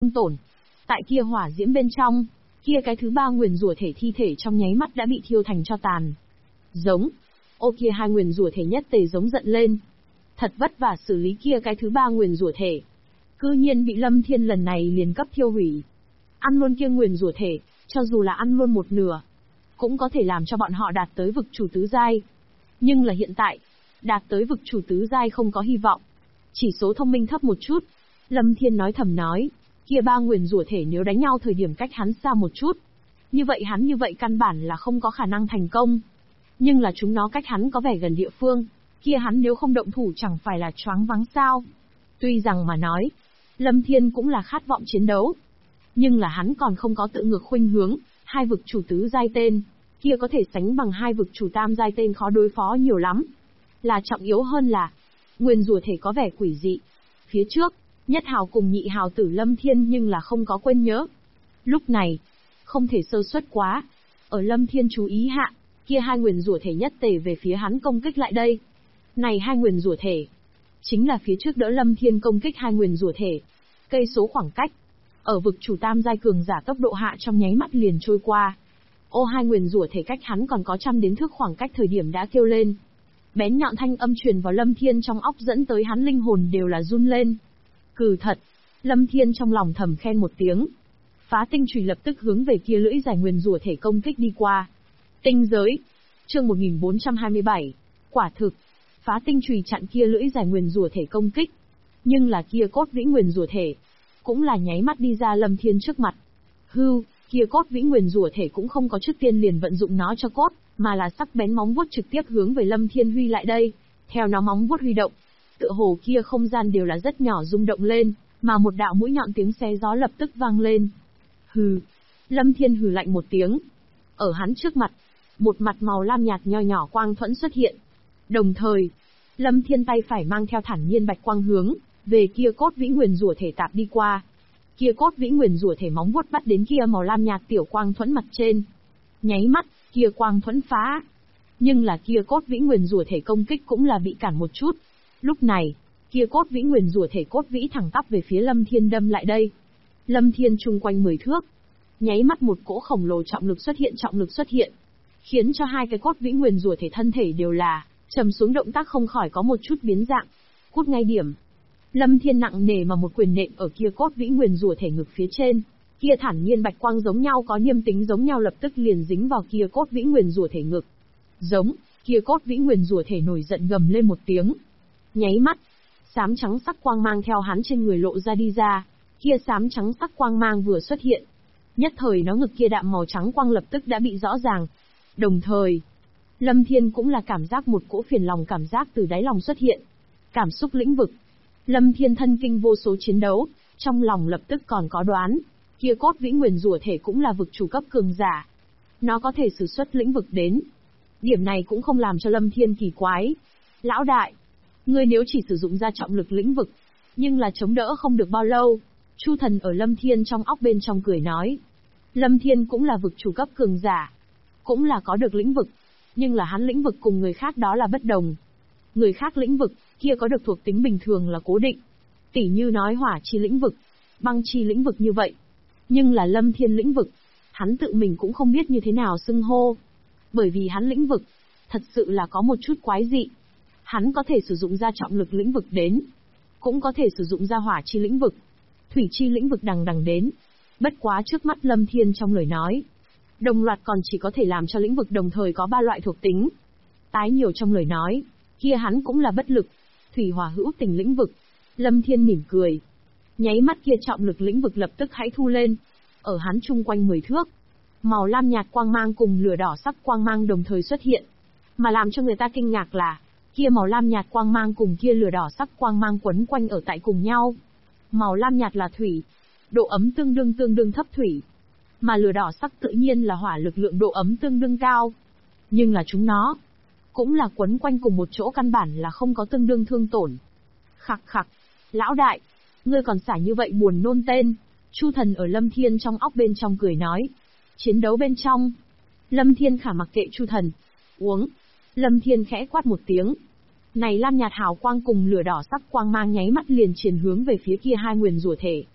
tổn. Tại kia hỏa diễm bên trong, kia cái thứ ba nguyền rủa thể thi thể trong nháy mắt đã bị thiêu thành tro tàn. Giống. Ô kia hai nguyền rủa thể nhất tề giống giận lên. Thật vất vả xử lý kia cái thứ ba nguyền rủa thể. Cư nhiên bị Lâm Thiên lần này liền cấp thiêu hủy. Ăn luôn kia nguyền rủa thể, cho dù là ăn luôn một nửa, cũng có thể làm cho bọn họ đạt tới vực chủ tứ giai. Nhưng là hiện tại, đạt tới vực chủ tứ giai không có hy vọng. Chỉ số thông minh thấp một chút. Lâm Thiên nói thầm nói, kia ba nguyền rủa thể nếu đánh nhau thời điểm cách hắn xa một chút, như vậy hắn như vậy căn bản là không có khả năng thành công. Nhưng là chúng nó cách hắn có vẻ gần địa phương, kia hắn nếu không động thủ chẳng phải là choáng váng sao. Tuy rằng mà nói, Lâm Thiên cũng là khát vọng chiến đấu, nhưng là hắn còn không có tự ngược khuynh hướng, hai vực chủ tứ giai tên, kia có thể sánh bằng hai vực chủ tam giai tên khó đối phó nhiều lắm. Là trọng yếu hơn là, nguyền rủa thể có vẻ quỷ dị. Phía trước, nhất hào cùng nhị hào tử Lâm Thiên nhưng là không có quên nhớ. Lúc này, không thể sơ suất quá. Ở Lâm Thiên chú ý hạ, kia hai nguyền rủa thể nhất tề về phía hắn công kích lại đây. Này hai nguyền rủa thể, chính là phía trước đỡ Lâm Thiên công kích hai nguyền rủa thể. Cây số khoảng cách, ở vực chủ tam giai cường giả tốc độ hạ trong nháy mắt liền trôi qua. Ô hai nguyền rủa thể cách hắn còn có trăm đến thước khoảng cách thời điểm đã kêu lên. Bén nhọn thanh âm truyền vào Lâm Thiên trong óc dẫn tới hắn linh hồn đều là run lên. Cừ thật, Lâm Thiên trong lòng thầm khen một tiếng. Phá tinh chùy lập tức hướng về kia lưỡi dài nguyền rủa thể công kích đi qua. Tinh giới, chương 1427, quả thực, phá tinh chùy chặn kia lưỡi dài nguyền rủa thể công kích. Nhưng là kia cốt vĩ nguyền rủa thể, cũng là nháy mắt đi ra Lâm Thiên trước mặt. Hưu, kia cốt vĩ nguyền rủa thể cũng không có trước tiên liền vận dụng nó cho cốt, mà là sắc bén móng vuốt trực tiếp hướng về Lâm Thiên huy lại đây. Theo nó móng vuốt huy động, tựa hồ kia không gian đều là rất nhỏ rung động lên, mà một đạo mũi nhọn tiếng xé gió lập tức vang lên. Hừ, Lâm Thiên hừ lạnh một tiếng. Ở hắn trước mặt, một mặt màu lam nhạt nho nhỏ quang thuẫn xuất hiện. Đồng thời, Lâm Thiên tay phải mang theo thản nhiên bạch quang hướng về kia cốt vĩ nguyền rủa thể tạp đi qua. Kia cốt vĩ nguyền rủa thể móng vuốt bắt đến kia màu lam nhạt tiểu quang thuẫn mặt trên. Nháy mắt, kia quang thuẫn phá. Nhưng là kia cốt vĩ nguyền rủa thể công kích cũng là bị cản một chút. Lúc này, kia cốt vĩ nguyền rủa thể cốt vĩ thẳng tắp về phía Lâm Thiên đâm lại đây. Lâm Thiên chung quanh 10 thước, nháy mắt một cỗ khổng lồ trọng lực xuất hiện, khiến cho hai cái cốt vĩ nguyền rủa thể thân thể đều là trầm xuống, động tác không khỏi có một chút biến dạng. Cút ngay điểm. Lâm Thiên nặng nề mà một quyền nện ở kia cốt vĩ nguyền rủa thể ngực phía trên. Kia thản nhiên bạch quang giống nhau có niêm tính giống nhau lập tức liền dính vào kia cốt vĩ nguyền rủa thể ngực. Giống, kia cốt vĩ nguyền rủa thể nổi giận gầm lên một tiếng. Nháy mắt, xám trắng sắc quang mang theo hắn trên người lộ ra đi ra. Kia xám trắng sắc quang mang vừa xuất hiện, nhất thời nó ngực kia đạm màu trắng quang lập tức đã bị rõ ràng. Đồng thời, Lâm Thiên cũng là cảm giác một cỗ phiền lòng cảm giác từ đáy lòng xuất hiện. Cảm xúc lĩnh vực. Lâm Thiên thân kinh vô số chiến đấu, trong lòng lập tức còn có đoán, kia cốt vĩ nguyền rủa thể cũng là vực chủ cấp cường giả. Nó có thể sử xuất lĩnh vực đến. Điểm này cũng không làm cho Lâm Thiên kỳ quái. Lão đại, ngươi nếu chỉ sử dụng ra trọng lực lĩnh vực, nhưng là chống đỡ không được bao lâu. Chu Thần ở Lâm Thiên trong óc bên trong cười nói. Lâm Thiên cũng là vực chủ cấp cường giả, cũng là có được lĩnh vực, nhưng là hắn lĩnh vực cùng người khác đó là bất đồng. Người khác lĩnh vực, kia có được thuộc tính bình thường là cố định. Tỉ như nói hỏa chi lĩnh vực, băng chi lĩnh vực như vậy. Nhưng là Lâm Thiên lĩnh vực, hắn tự mình cũng không biết như thế nào xưng hô. Bởi vì hắn lĩnh vực, thật sự là có một chút quái dị. Hắn có thể sử dụng ra trọng lực lĩnh vực đến, cũng có thể sử dụng ra hỏa chi lĩnh vực, thủy chi lĩnh vực đằng đến. Bất quá trước mắt Lâm Thiên trong lời nói, đồng loạt còn chỉ có thể làm cho lĩnh vực đồng thời có 3 loại thuộc tính. Tái nhiều trong lời nói, kia hắn cũng là bất lực. Thủy hỏa hữu tình lĩnh vực. Lâm Thiên mỉm cười. Nháy mắt kia trọng lực lĩnh vực lập tức hãy thu lên. Ở hắn chung quanh 10 thước, màu lam nhạt quang mang cùng lửa đỏ sắc quang mang đồng thời xuất hiện. Mà làm cho người ta kinh ngạc là, kia màu lam nhạt quang mang cùng kia lửa đỏ sắc quang mang quấn quanh ở tại cùng nhau. Màu lam nhạt là thủy, độ ấm tương đương thấp thủy. Mà lửa đỏ sắc tự nhiên là hỏa, lực lượng độ ấm tương đương cao. Nhưng là chúng nó cũng là quấn quanh cùng một chỗ, căn bản là không có tương đương thương tổn. Khặc khặc, lão đại, ngươi còn xả như vậy buồn nôn tên. Chu Thần ở Lâm Thiên trong óc bên trong cười nói. Chiến đấu bên trong, Lâm Thiên khả mặc kệ Chu Thần. Uống. Lâm Thiên khẽ quát một tiếng. Này lam nhạt hào quang cùng lửa đỏ sắc quang mang nháy mắt liền truyền hướng về phía kia hai nguyền rủa thể.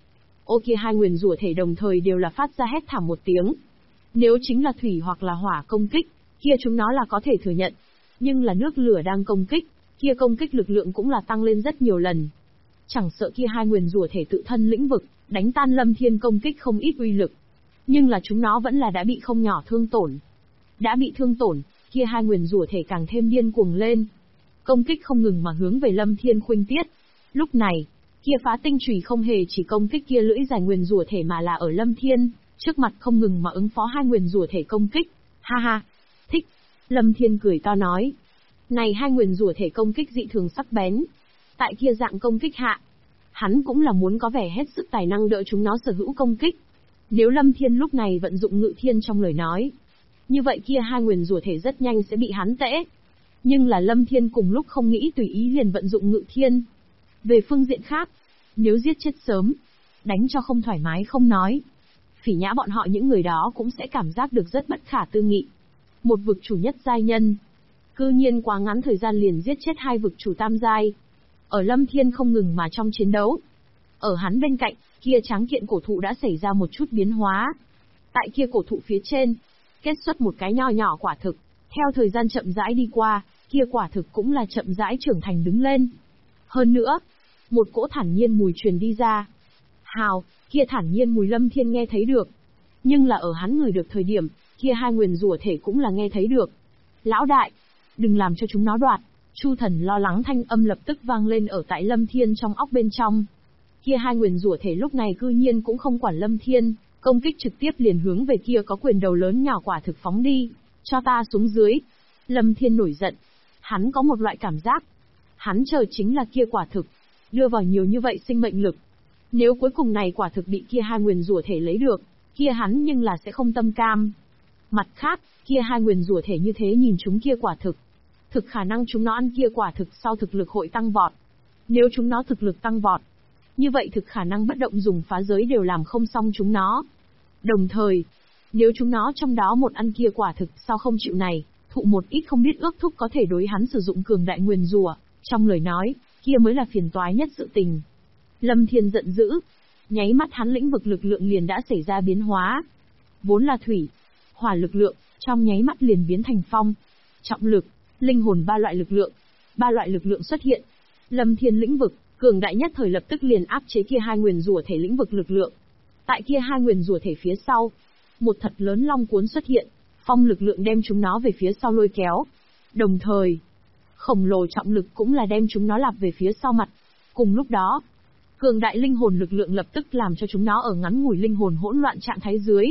Ô kia hai nguyền rủa thể đồng thời đều là phát ra hét thảm một tiếng. Nếu chính là thủy hoặc là hỏa công kích, kia chúng nó là có thể thừa nhận. Nhưng là nước lửa đang công kích, kia công kích lực lượng cũng là tăng lên rất nhiều lần. Chẳng sợ kia hai nguyền rủa thể tự thân lĩnh vực, đánh tan Lâm Thiên công kích không ít uy lực. Nhưng là chúng nó vẫn là đã bị không nhỏ thương tổn. Đã bị thương tổn, kia hai nguyền rủa thể càng thêm điên cuồng lên. Công kích không ngừng mà hướng về Lâm Thiên khuynh tiết. Lúc này, kia phá tinh chùy không hề chỉ công kích kia lưỡi dài nguyền rủa thể mà là ở Lâm Thiên, trước mặt không ngừng mà ứng phó hai nguyền rủa thể công kích. Ha ha, thích. Lâm Thiên cười to nói. Này hai nguyền rủa thể công kích dị thường sắc bén. Tại kia dạng công kích hạ, hắn cũng là muốn có vẻ hết sức tài năng đỡ chúng nó sở hữu công kích. Nếu Lâm Thiên lúc này vận dụng ngự thiên trong lời nói, như vậy kia hai nguyền rủa thể rất nhanh sẽ bị hắn tễ. Nhưng là Lâm Thiên cùng lúc không nghĩ tùy ý liền vận dụng ngự thiên. Về phương diện khác, nếu giết chết sớm, đánh cho không thoải mái không nói, phỉ nhã bọn họ những người đó cũng sẽ cảm giác được rất bất khả tư nghị. Một vực chủ nhất giai nhân, cư nhiên quá ngắn thời gian liền giết chết hai vực chủ tam giai. Ở Lâm Thiên không ngừng mà trong chiến đấu, ở hắn bên cạnh, kia tráng kiện cổ thụ đã xảy ra một chút biến hóa. Tại kia cổ thụ phía trên, kết xuất một cái nho nhỏ quả thực, theo thời gian chậm rãi đi qua, kia quả thực cũng là chậm rãi trưởng thành đứng lên. Hơn nữa, một cỗ thản nhiên mùi truyền đi ra. Hào, kia thản nhiên mùi Lâm Thiên nghe thấy được. Nhưng là ở hắn ngửi được thời điểm, kia hai nguyền rủa thể cũng là nghe thấy được. Lão đại, đừng làm cho chúng nó đoạt. Chu Thần lo lắng thanh âm lập tức vang lên ở tại Lâm Thiên trong óc bên trong. Kia hai nguyền rủa thể lúc này cư nhiên cũng không quản Lâm Thiên, công kích trực tiếp liền hướng về kia có quyền đầu lớn nhỏ quả thực phóng đi. Cho ta xuống dưới. Lâm Thiên nổi giận. Hắn có một loại cảm giác. Hắn chờ chính là kia quả thực. Đưa vào nhiều như vậy sinh mệnh lực. Nếu cuối cùng này quả thực bị kia hai nguyền rủa thể lấy được, kia hắn nhưng là sẽ không tâm cam. Mặt khác, kia hai nguyền rủa thể như thế nhìn chúng kia quả thực. Thực khả năng chúng nó ăn kia quả thực sau thực lực hội tăng vọt. Nếu chúng nó thực lực tăng vọt, như vậy thực khả năng bất động dùng phá giới đều làm không xong chúng nó. Đồng thời, nếu chúng nó trong đó một ăn kia quả thực sau không chịu này, thụ một ít không biết ước thúc có thể đối hắn sử dụng cường đại nguyền rủa, trong lời nói, kia mới là phiền toái nhất sự tình. Lâm Thiên giận dữ, nháy mắt hắn lĩnh vực lực lượng liền đã xảy ra biến hóa. Vốn là thủy, hỏa lực lượng, trong nháy mắt liền biến thành phong, trọng lực, linh hồn ba loại lực lượng. Ba loại lực lượng xuất hiện. Lâm Thiên lĩnh vực, cường đại nhất thời lập tức liền áp chế kia hai nguyền rủa thể lĩnh vực lực lượng. Tại kia hai nguyền rủa thể phía sau, một thật lớn long cuốn xuất hiện, phong lực lượng đem chúng nó về phía sau lôi kéo. Đồng thời, khổng lồ trọng lực cũng là đem chúng nó lặp về phía sau mặt. Cùng lúc đó, cường đại linh hồn lực lượng lập tức làm cho chúng nó ở ngắn ngủi linh hồn hỗn loạn trạng thái dưới.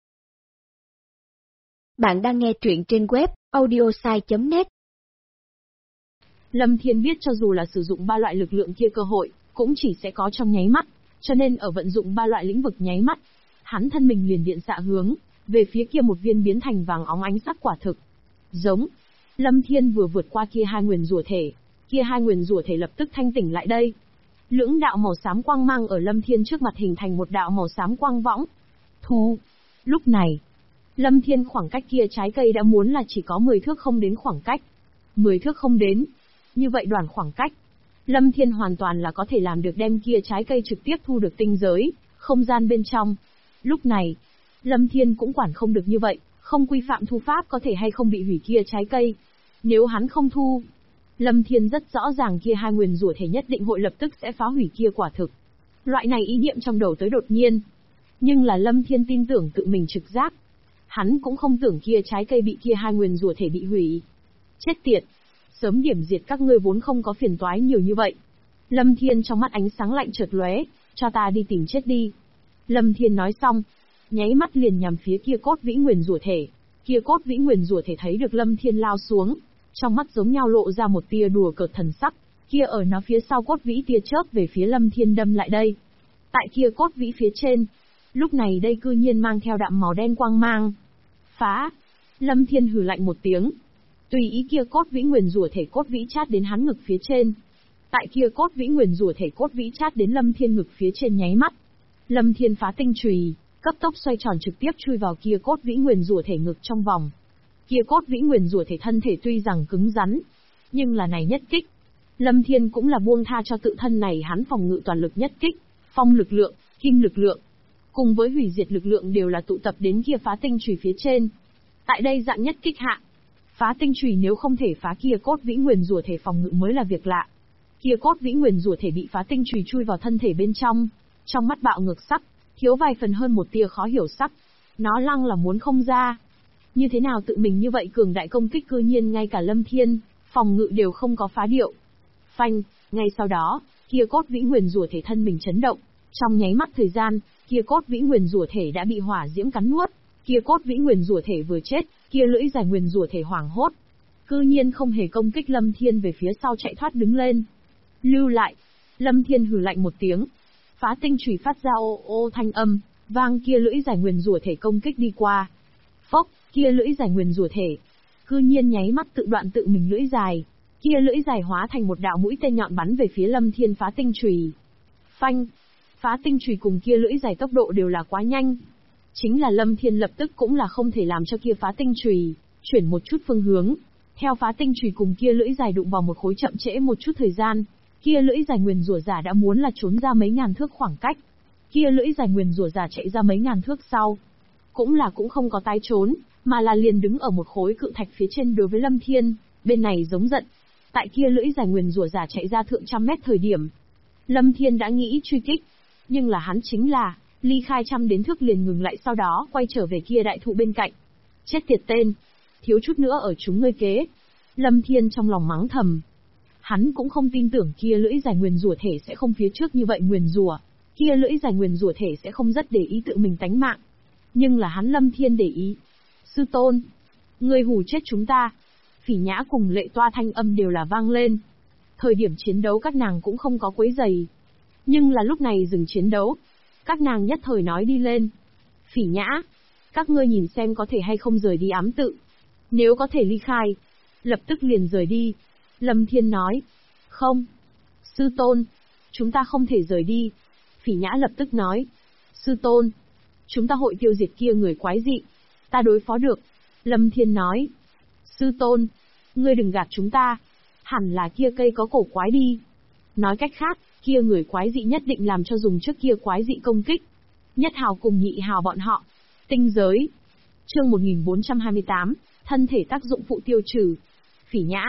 Bạn đang nghe truyện trên web audiosai.net. Lâm Thiên biết cho dù là sử dụng ba loại lực lượng kia cơ hội, cũng chỉ sẽ có trong nháy mắt, cho nên ở vận dụng ba loại lĩnh vực nháy mắt, hắn thân mình liền điện xạ hướng về phía kia một viên biến thành vàng óng ánh sắc quả thực. Giống. Lâm Thiên vừa vượt qua kia hai nguyền rủa thể, kia hai nguyền rủa thể lập tức thanh tỉnh lại đây. Lưỡng đạo màu xám quang mang ở Lâm Thiên trước mặt hình thành một đạo màu xám quang võng. Thu. Lúc này, Lâm Thiên khoảng cách kia trái cây đã muốn là chỉ có 10 thước không đến khoảng cách. 10 thước không đến. Như vậy đoạn khoảng cách, Lâm Thiên hoàn toàn là có thể làm được đem kia trái cây trực tiếp thu được tinh giới, không gian bên trong. Lúc này, Lâm Thiên cũng quản không được như vậy, không quy phạm thu pháp có thể hay không bị hủy kia trái cây. Nếu hắn không thu, Lâm Thiên rất rõ ràng kia hai nguyền rủa thể nhất định hội lập tức sẽ phá hủy kia quả thực. Loại này ý niệm trong đầu tới đột nhiên. Nhưng là Lâm Thiên tin tưởng tự mình trực giác. Hắn cũng không tưởng kia trái cây bị kia hai nguyền rủa thể bị hủy. Chết tiệt! Sớm điểm diệt các ngươi vốn không có phiền toái nhiều như vậy. Lâm Thiên trong mắt ánh sáng lạnh chợt lóe, cho ta đi tìm chết đi. Lâm Thiên nói xong, nháy mắt liền nhằm phía kia cốt vĩ nguyền rủa thể. Kia cốt vĩ nguyền rủa thể thấy được Lâm Thiên lao xuống, trong mắt giống nhau lộ ra một tia đùa cợt thần sắc, kia ở nó phía sau cốt vĩ tia chớp về phía Lâm Thiên đâm lại đây. Tại kia cốt vĩ phía trên, lúc này đây cư nhiên mang theo đạm màu đen quang mang. Phá! Lâm Thiên hừ lạnh một tiếng. Tùy ý kia cốt vĩ nguyền rủa thể cốt vĩ chát đến hắn ngực phía trên. Tại kia cốt vĩ nguyền rủa thể cốt vĩ chát đến Lâm Thiên ngực phía trên nháy mắt. Lâm Thiên phá tinh chùy, cấp tốc xoay tròn trực tiếp chui vào kia cốt vĩ nguyền rủa thể ngực trong vòng. Kia cốt vĩ nguyền rủa thể thân thể tuy rằng cứng rắn, nhưng là này nhất kích, Lâm Thiên cũng là buông tha cho tự thân này hắn phòng ngự toàn lực nhất kích, phong lực lượng, kim lực lượng, cùng với hủy diệt lực lượng đều là tụ tập đến kia phá tinh chùy phía trên. Tại đây dạng nhất kích hạ, phá tinh chùy nếu không thể phá kia cốt vĩ nguyền rủa thể phòng ngự mới là việc lạ. Kia cốt vĩ nguyền rủa thể bị phá tinh chùy chui vào thân thể bên trong mắt bạo ngược sắc, thiếu vài phần hơn một tia khó hiểu sắc. Nó lăng là muốn không ra. Như thế nào tự mình như vậy cường đại công kích cư nhiên ngay cả Lâm Thiên, phòng ngự đều không có phá điệu. Phanh, ngay sau đó, kia cốt vĩ nguyền rủa thể thân mình chấn động. Trong nháy mắt thời gian, kia cốt vĩ nguyền rủa thể đã bị hỏa diễm cắn nuốt. Kia cốt vĩ nguyền rủa thể vừa chết, kia lưỡi dài nguyền rủa thể hoảng hốt. Cư nhiên không hề công kích Lâm Thiên về phía sau chạy thoát đứng lên. Lưu lại. Lâm Thiên hừ lạnh một tiếng. Phá tinh chùy phát ra ô ô thanh âm, vang kia lưỡi dài nguyền rủa thể công kích đi qua. Phốc, kia lưỡi dài nguyền rủa thể, cư nhiên nháy mắt tự đoạn tự mình lưỡi dài. Kia lưỡi dài hóa thành một đạo mũi tên nhọn bắn về phía Lâm Thiên phá tinh chùy. Phanh, phá tinh chùy cùng kia lưỡi dài tốc độ đều là quá nhanh. Chính là Lâm Thiên lập tức cũng là không thể làm cho kia phá tinh chùy chuyển một chút phương hướng. Theo phá tinh chùy cùng kia lưỡi dài đụng vào một khối chậm trễ một chút thời gian, kia lưỡi dài nguyền rủa giả đã muốn là trốn ra mấy ngàn thước khoảng cách. Kia lưỡi dài nguyền rủa giả chạy ra mấy ngàn thước sau, cũng không có tái trốn, mà là liền đứng ở một khối cự thạch phía trên đối với Lâm Thiên, bên này giống giận. Tại kia lưỡi dài nguyền rủa giả chạy ra thượng trăm mét thời điểm, Lâm Thiên đã nghĩ truy kích, nhưng là hắn chính là ly khai trăm đến thước liền ngừng lại, sau đó quay trở về kia đại thụ bên cạnh. Chết tiệt tên, thiếu chút nữa ở chúng ngươi kế. Lâm Thiên trong lòng mắng thầm. Hắn cũng không tin tưởng kia lưỡi dài nguyền rủa thể sẽ không phía trước như vậy nguyền rủa, kia lưỡi dài nguyền rủa thể sẽ không rất để ý tự mình tánh mạng. Nhưng là hắn Lâm Thiên để ý. Sư tôn, ngươi hù chết chúng ta. Phỉ Nhã cùng Lệ Toa thanh âm đều là vang lên. Thời điểm chiến đấu các nàng cũng không có quấy giày. Nhưng là lúc này dừng chiến đấu, các nàng nhất thời nói đi lên. Phỉ Nhã, các ngươi nhìn xem có thể hay không rời đi ám tự. Nếu có thể ly khai, lập tức liền rời đi. Lâm Thiên nói. Không. Sư tôn, chúng ta không thể rời đi. Phỉ Nhã lập tức nói. Sư tôn, chúng ta hội tiêu diệt kia người quái dị. Ta đối phó được. Lâm Thiên nói. Sư tôn, ngươi đừng gạt chúng ta. Hẳn là kia cây có cổ quái đi. Nói cách khác, kia người quái dị nhất định làm cho dùng trước kia quái dị công kích. Nhất hào cùng nhị hào bọn họ. Tinh giới. Chương 1428, thân thể tác dụng phụ tiêu trừ. Phỉ Nhã,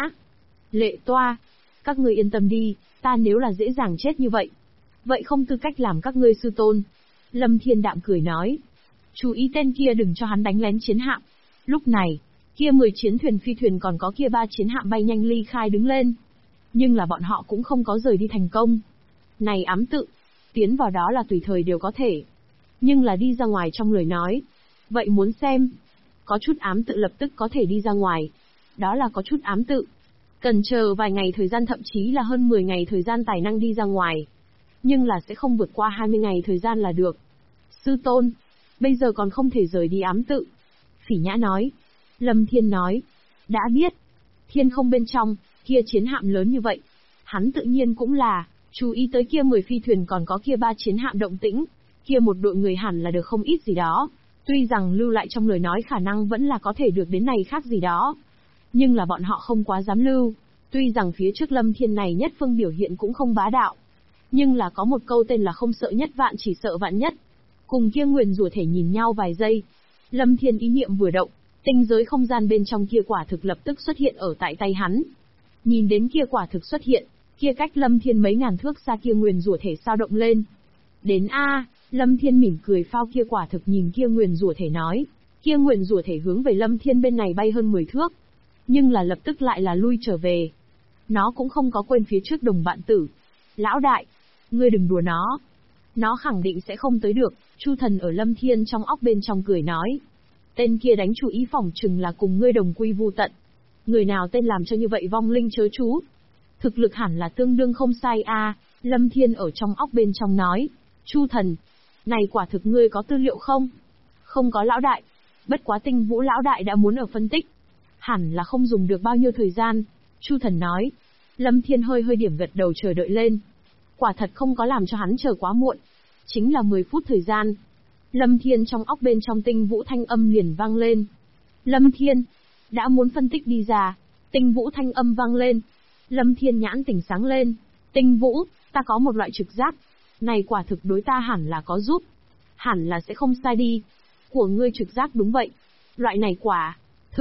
Lệ Toa, các ngươi yên tâm đi, ta nếu là dễ dàng chết như vậy, vậy không tư cách làm các ngươi sư tôn. Lâm Thiên đạm cười nói. Chú ý tên kia đừng cho hắn đánh lén chiến hạm. Lúc này, kia 10 chiến thuyền phi thuyền còn có kia 3 chiến hạm bay nhanh ly khai đứng lên. Nhưng là bọn họ cũng không có rời đi thành công. Này ám tự, tiến vào đó là tùy thời đều có thể. Nhưng là đi ra ngoài trong lời nói. Vậy muốn xem, có chút ám tự lập tức có thể đi ra ngoài. Đó là có chút ám tự. Cần chờ vài ngày thời gian, thậm chí là hơn 10 ngày thời gian tài năng đi ra ngoài. Nhưng là sẽ không vượt qua 20 ngày thời gian là được. Sư tôn, bây giờ còn không thể rời đi ám tự. Phỉ Nhã nói. Lâm Thiên nói. Đã biết. Thiên không bên trong, kia chiến hạm lớn như vậy. Hắn tự nhiên cũng là, chú ý tới kia 10 phi thuyền còn có kia 3 chiến hạm động tĩnh. Kia một đội người hẳn là được không ít gì đó. Tuy rằng lưu lại trong lời nói khả năng vẫn là có thể được đến này khác gì đó. Nhưng là bọn họ không quá dám lưu. Tuy rằng phía trước Lâm Thiên này nhất phương biểu hiện cũng không bá đạo. Nhưng là có một câu tên là không sợ nhất vạn chỉ sợ vạn nhất. Cùng kia nguyền rủa thể nhìn nhau vài giây. Lâm Thiên ý niệm vừa động, tinh giới không gian bên trong kia quả thực lập tức xuất hiện ở tại tay hắn. Nhìn đến kia quả thực xuất hiện, kia cách Lâm Thiên mấy ngàn thước xa kia nguyền rủa thể sao động lên. Đến a, Lâm Thiên mỉm cười phao kia quả thực nhìn kia nguyền rủa thể nói. Kia nguyền rủa thể hướng về Lâm Thiên bên này bay hơn 10 thước. Nhưng là lập tức lại là lui trở về. Nó cũng không có quên phía trước đồng bạn tử. Lão đại, ngươi đừng đùa nó. Nó khẳng định sẽ không tới được. Chu Thần ở Lâm Thiên trong óc bên trong cười nói. Tên kia đánh chủ ý phỏng chừng là cùng ngươi đồng quy vu tận. Người nào tên làm cho như vậy vong linh chớ chú. Thực lực hẳn là tương đương không sai a. Lâm Thiên ở trong óc bên trong nói. Chu Thần, này quả thực ngươi có tư liệu không? Không có lão đại. Bất quá Tinh Vũ lão đại đã muốn ở phân tích. Hẳn là không dùng được bao nhiêu thời gian. Chu Thần nói. Lâm Thiên hơi điểm gật đầu chờ đợi lên. Quả thật không có làm cho hắn chờ quá muộn. Chính là 10 phút thời gian. Lâm Thiên trong óc bên trong Tinh Vũ thanh âm liền vang lên. Lâm Thiên, đã muốn phân tích đi ra. Tinh Vũ thanh âm vang lên. Lâm Thiên nhãn tỉnh sáng lên. Tinh Vũ, ta có một loại trực giác. Này quả thực đối ta hẳn là có giúp. Hẳn là sẽ không sai đi. Của ngươi trực giác đúng vậy. Loại này quả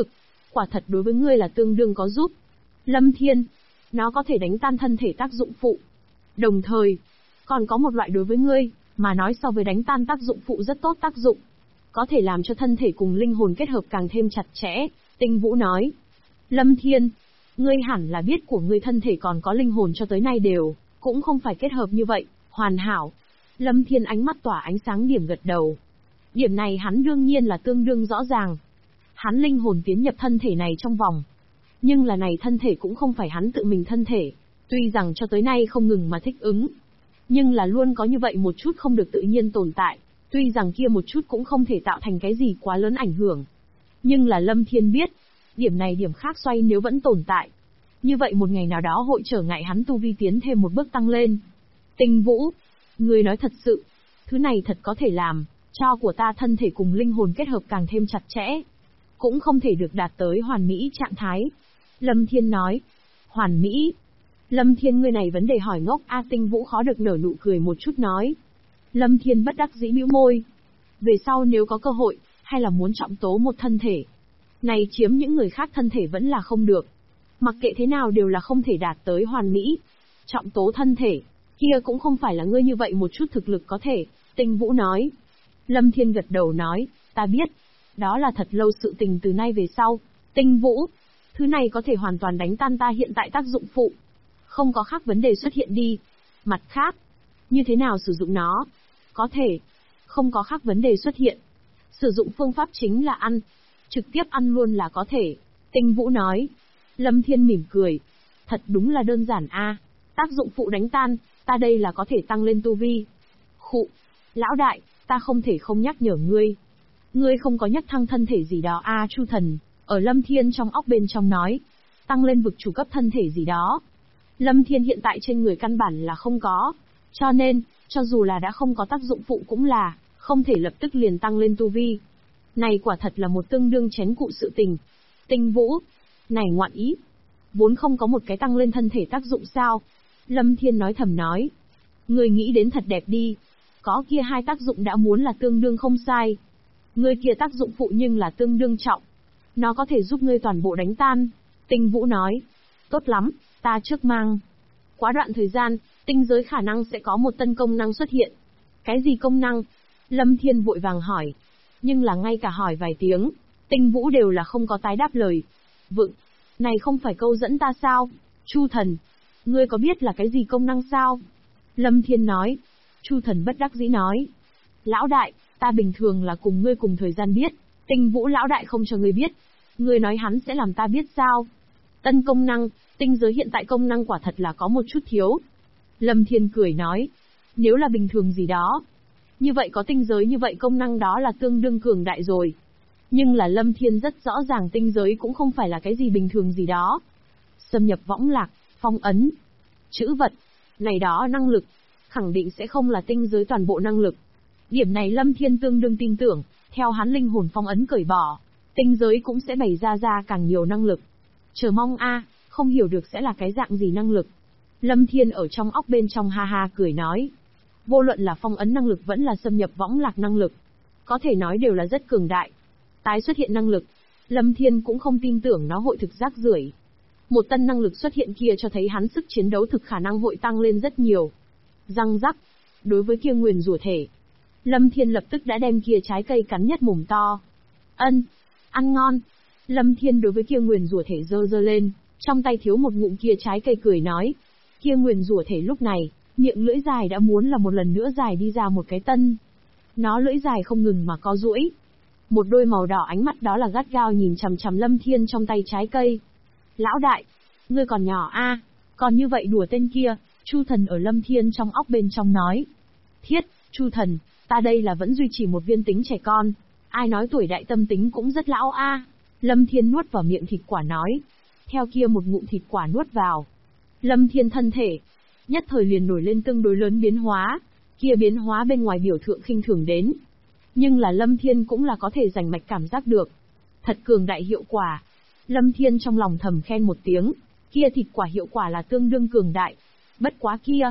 thật đối với ngươi là tương đương có giúp. Lâm Thiên, nó có thể đánh tan thân thể tác dụng phụ. Đồng thời, còn có một loại đối với ngươi, mà nói so với đánh tan tác dụng phụ rất tốt tác dụng. Có thể làm cho thân thể cùng linh hồn kết hợp càng thêm chặt chẽ, Tinh Vũ nói. Lâm Thiên, ngươi hẳn là biết của ngươi thân thể còn có linh hồn cho tới nay đều, cũng không phải kết hợp như vậy, hoàn hảo. Lâm Thiên ánh mắt tỏa ánh sáng điểm gật đầu. Điểm này hắn đương nhiên là tương đương rõ ràng. Hắn linh hồn tiến nhập thân thể này trong vòng. Nhưng là này thân thể cũng không phải hắn tự mình thân thể, tuy rằng cho tới nay không ngừng mà thích ứng. Nhưng là luôn có như vậy một chút không được tự nhiên tồn tại, tuy rằng kia một chút cũng không thể tạo thành cái gì quá lớn ảnh hưởng. Nhưng là Lâm Thiên biết, điểm này điểm khác xoay nếu vẫn tồn tại. Như vậy một ngày nào đó hội trở ngại hắn tu vi tiến thêm một bước tăng lên. Tinh Vũ, ngươi nói thật sự, thứ này thật có thể làm, cho của ta thân thể cùng linh hồn kết hợp càng thêm chặt chẽ. Cũng không thể được đạt tới hoàn mỹ trạng thái. Lâm Thiên nói, hoàn mỹ. Lâm Thiên ngươi này vấn đề hỏi ngốc A. Tinh Vũ khó được nở nụ cười một chút nói. Lâm Thiên bất đắc dĩ bĩu môi. Về sau nếu có cơ hội, hay là muốn trọng tố một thân thể. Này chiếm những người khác thân thể vẫn là không được. Mặc kệ thế nào đều là không thể đạt tới hoàn mỹ. Trọng tố thân thể, kia cũng không phải là ngươi như vậy một chút thực lực có thể, Tinh Vũ nói. Lâm Thiên gật đầu nói, ta biết. Đó là thật lâu sự tình từ nay về sau. Tinh Vũ, thứ này có thể hoàn toàn đánh tan ta hiện tại tác dụng phụ. Không có khác vấn đề xuất hiện đi. Mặt khác, như thế nào sử dụng nó? Có thể, không có khác vấn đề xuất hiện. Sử dụng phương pháp chính là ăn. Trực tiếp ăn luôn là có thể. Tinh Vũ nói. Lâm Thiên mỉm cười. Thật đúng là đơn giản a. Tác dụng phụ đánh tan, ta đây là có thể tăng lên tu vi. Khụ, lão đại, ta không thể không nhắc nhở ngươi. Ngươi không có nhắc thăng thân thể gì đó a. Chu Thần, ở Lâm Thiên trong óc bên trong nói. Tăng lên vực chủ cấp thân thể gì đó. Lâm Thiên hiện tại trên người căn bản là không có. Cho nên, cho dù là đã không có tác dụng phụ cũng là, không thể lập tức liền tăng lên tu vi. Này quả thật là một tương đương chén cụ sự tình. Tinh Vũ, này ngoạn ý. Vốn không có một cái tăng lên thân thể tác dụng sao. Lâm Thiên nói thầm nói. Ngươi nghĩ đến thật đẹp đi. Có kia hai tác dụng đã muốn là tương đương không sai. Ngươi kia tác dụng phụ nhưng là tương đương trọng. Nó có thể giúp ngươi toàn bộ đánh tan. Tinh Vũ nói. Tốt lắm, ta trước mang. Quá đoạn thời gian, tinh giới khả năng sẽ có một tân công năng xuất hiện. Cái gì công năng? Lâm Thiên vội vàng hỏi. Nhưng là ngay cả hỏi vài tiếng, Tinh Vũ đều là không có tái đáp lời. Vựng, này không phải câu dẫn ta sao? Chu Thần, ngươi có biết là cái gì công năng sao? Lâm Thiên nói. Chu Thần bất đắc dĩ nói. Lão đại, ta bình thường là cùng ngươi cùng thời gian biết, Tinh Vũ lão đại không cho ngươi biết. Ngươi nói hắn sẽ làm ta biết sao? Tân công năng, tinh giới hiện tại công năng quả thật là có một chút thiếu. Lâm Thiên cười nói. Nếu là bình thường gì đó, như vậy có tinh giới như vậy công năng đó là tương đương cường đại rồi. Nhưng là Lâm Thiên rất rõ ràng tinh giới cũng không phải là cái gì bình thường gì đó. Xâm nhập võng lạc, phong ấn, chữ vật, này đó năng lực, khẳng định sẽ không là tinh giới toàn bộ năng lực. Điểm này Lâm Thiên tương đương tin tưởng, theo hắn linh hồn phong ấn cởi bỏ, tinh giới cũng sẽ bày ra càng nhiều năng lực. Chờ mong a, không hiểu được sẽ là cái dạng gì năng lực. Lâm Thiên ở trong óc bên trong ha ha cười nói. Vô luận là phong ấn năng lực vẫn là xâm nhập võng lạc năng lực, có thể nói đều là rất cường đại. Tái xuất hiện năng lực, Lâm Thiên cũng không tin tưởng nó hội thực rác rưởi. Một tân năng lực xuất hiện kia cho thấy hắn sức chiến đấu thực khả năng hội tăng lên rất nhiều. Răng rắc, đối với kia nguyền rủa thể, Lâm Thiên lập tức đã đem kia trái cây cắn nhất mồm to. Ân, ăn ngon. Lâm Thiên đối với kia nguyền rủa thể giơ lên, trong tay thiếu một ngụm kia trái cây cười nói. Kia nguyền rủa thể lúc này, miệng lưỡi dài đã muốn là một lần nữa dài đi ra một cái tân. Nó lưỡi dài không ngừng mà co duỗi. Một đôi màu đỏ ánh mắt đó là gắt gao nhìn chằm chằm Lâm Thiên trong tay trái cây. Lão đại, ngươi còn nhỏ a, còn như vậy đùa tên kia, Chu Thần ở Lâm Thiên trong óc bên trong nói. Thiết, Chu Thần, ta đây là vẫn duy trì một viên tính trẻ con, ai nói tuổi đại tâm tính cũng rất lão a. Lâm Thiên nuốt vào miệng thịt quả nói. Theo kia một ngụm thịt quả nuốt vào, Lâm Thiên thân thể nhất thời liền nổi lên tương đối lớn biến hóa, kia biến hóa bên ngoài biểu thượng khinh thường đến. Nhưng là Lâm Thiên cũng là có thể rành mạch cảm giác được. Thật cường đại hiệu quả. Lâm Thiên trong lòng thầm khen một tiếng, kia thịt quả hiệu quả là tương đương cường đại. Bất quá kia,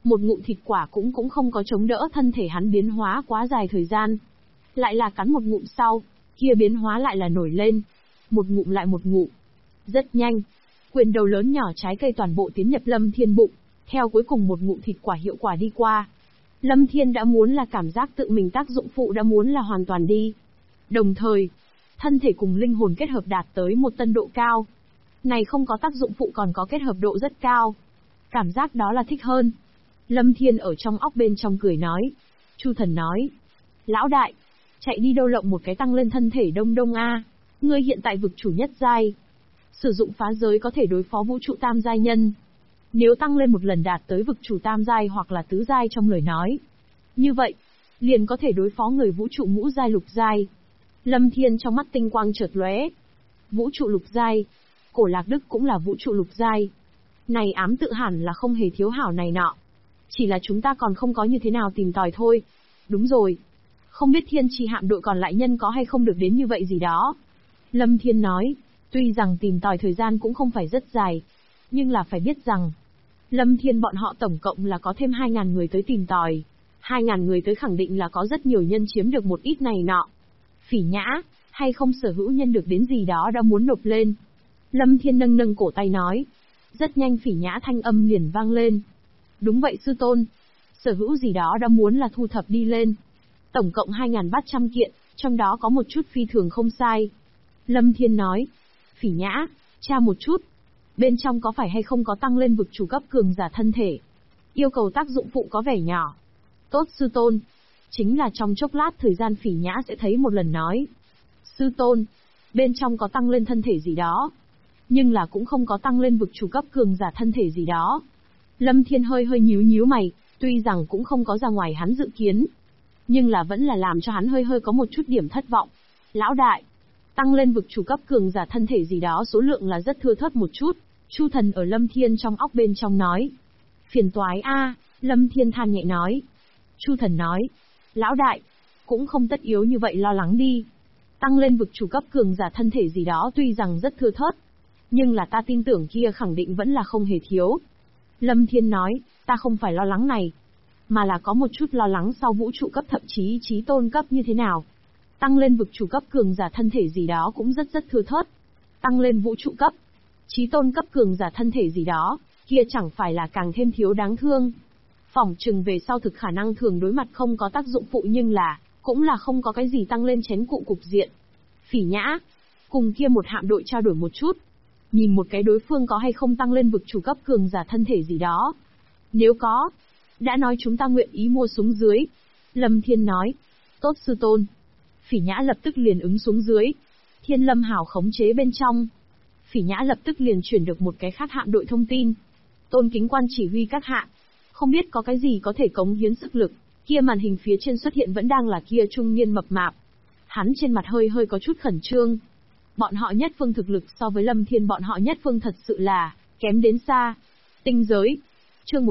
Một ngụm thịt quả cũng không có chống đỡ thân thể hắn biến hóa quá dài thời gian. Lại là cắn một ngụm sau, kia biến hóa lại là nổi lên. Một ngụm lại một ngụm. Rất nhanh, quyền đầu lớn nhỏ trái cây toàn bộ tiến nhập Lâm Thiên bụng, theo cuối cùng một ngụm thịt quả hiệu quả đi qua. Lâm Thiên đã muốn là cảm giác tự mình tác dụng phụ đã muốn là hoàn toàn đi. Đồng thời, thân thể cùng linh hồn kết hợp đạt tới một tân độ cao. Này không có tác dụng phụ còn có kết hợp độ rất cao. Cảm giác đó là thích hơn. Lâm Thiên ở trong óc bên trong cười nói. Chu Thần nói. Lão đại, chạy đi đâu lộng một cái tăng lên thân thể đông đông a. Ngươi hiện tại vực chủ nhất giai. Sử dụng phá giới có thể đối phó vũ trụ tam giai nhân. Nếu tăng lên một lần đạt tới vực chủ tam giai hoặc là tứ giai trong lời nói. Như vậy, liền có thể đối phó người vũ trụ ngũ giai lục giai. Lâm Thiên trong mắt tinh quang chợt lóe. Vũ trụ lục giai. Cổ Lạc Đức cũng là vũ trụ lục giai. Này ám tự hẳn là không hề thiếu hảo này nọ. Chỉ là chúng ta còn không có như thế nào tìm tòi thôi. Đúng rồi. Không biết thiên trì hạm đội còn lại nhân có hay không được đến như vậy gì đó. Lâm Thiên nói, tuy rằng tìm tòi thời gian cũng không phải rất dài. Nhưng là phải biết rằng, Lâm Thiên bọn họ tổng cộng là có thêm 2.000 người tới tìm tòi. 2.000 người tới khẳng định là có rất nhiều nhân chiếm được một ít này nọ. Phỉ Nhã, hay không sở hữu nhân được đến gì đó đã muốn nộp lên. Lâm Thiên nâng nâng cổ tay nói. Rất nhanh Phỉ Nhã thanh âm liền vang lên. Đúng vậy sư tôn. Sở hữu gì đó đã muốn là thu thập đi lên. Tổng cộng 2.300 kiện, trong đó có một chút phi thường không sai. Lâm Thiên nói. Phỉ Nhã, tra một chút. Bên trong có phải hay không có tăng lên vực chủ cấp cường giả thân thể. Yêu cầu tác dụng phụ có vẻ nhỏ. Tốt sư tôn. Chính là trong chốc lát thời gian Phỉ Nhã sẽ thấy một lần nói. Sư tôn, bên trong có tăng lên thân thể gì đó. Nhưng là cũng không có tăng lên vực chủ cấp cường giả thân thể gì đó. Lâm Thiên hơi nhíu mày, tuy rằng cũng không có ra ngoài hắn dự kiến. Nhưng là vẫn là làm cho hắn hơi có một chút điểm thất vọng. Lão đại, tăng lên vực chủ cấp cường giả thân thể gì đó số lượng là rất thưa thớt một chút. Chu Thần ở Lâm Thiên trong óc bên trong nói. Phiền toái a, Lâm Thiên than nhẹ nói. Chu Thần nói. Lão đại, cũng không tất yếu như vậy lo lắng đi. Tăng lên vực chủ cấp cường giả thân thể gì đó tuy rằng rất thưa thớt. Nhưng là ta tin tưởng kia khẳng định vẫn là không hề thiếu. Lâm Thiên nói, ta không phải lo lắng này. Mà là có một chút lo lắng sau vũ trụ cấp thậm chí chí tôn cấp như thế nào. Tăng lên vực chủ cấp cường giả thân thể gì đó cũng rất thưa thớt. Tăng lên vũ trụ cấp, chí tôn cấp cường giả thân thể gì đó, kia chẳng phải là càng thêm thiếu đáng thương. Phỏng chừng về sau thực khả năng thường đối mặt không có tác dụng phụ nhưng là, cũng là không có cái gì tăng lên chén cụ cục diện. Phỉ Nhã, cùng kia một hạm đội trao đổi một chút. Nhìn một cái đối phương có hay không tăng lên vực chủ cấp cường giả thân thể gì đó. Nếu có, đã nói chúng ta nguyện ý mua xuống dưới. Lâm Thiên nói, tốt sư tôn. Phỉ Nhã lập tức liền ứng xuống dưới. Thiên Lâm Hào khống chế bên trong. Phỉ Nhã lập tức liền chuyển được một cái khác hạm đội thông tin. Tôn kính quan chỉ huy các hạng. Không biết có cái gì có thể cống hiến sức lực. Kia màn hình phía trên xuất hiện vẫn đang là kia trung niên mập mạp. Hắn trên mặt hơi có chút khẩn trương. Bọn họ nhất phương thực lực so với Lâm Thiên bọn họ nhất phương thật sự là kém đến xa. Tinh giới. Chương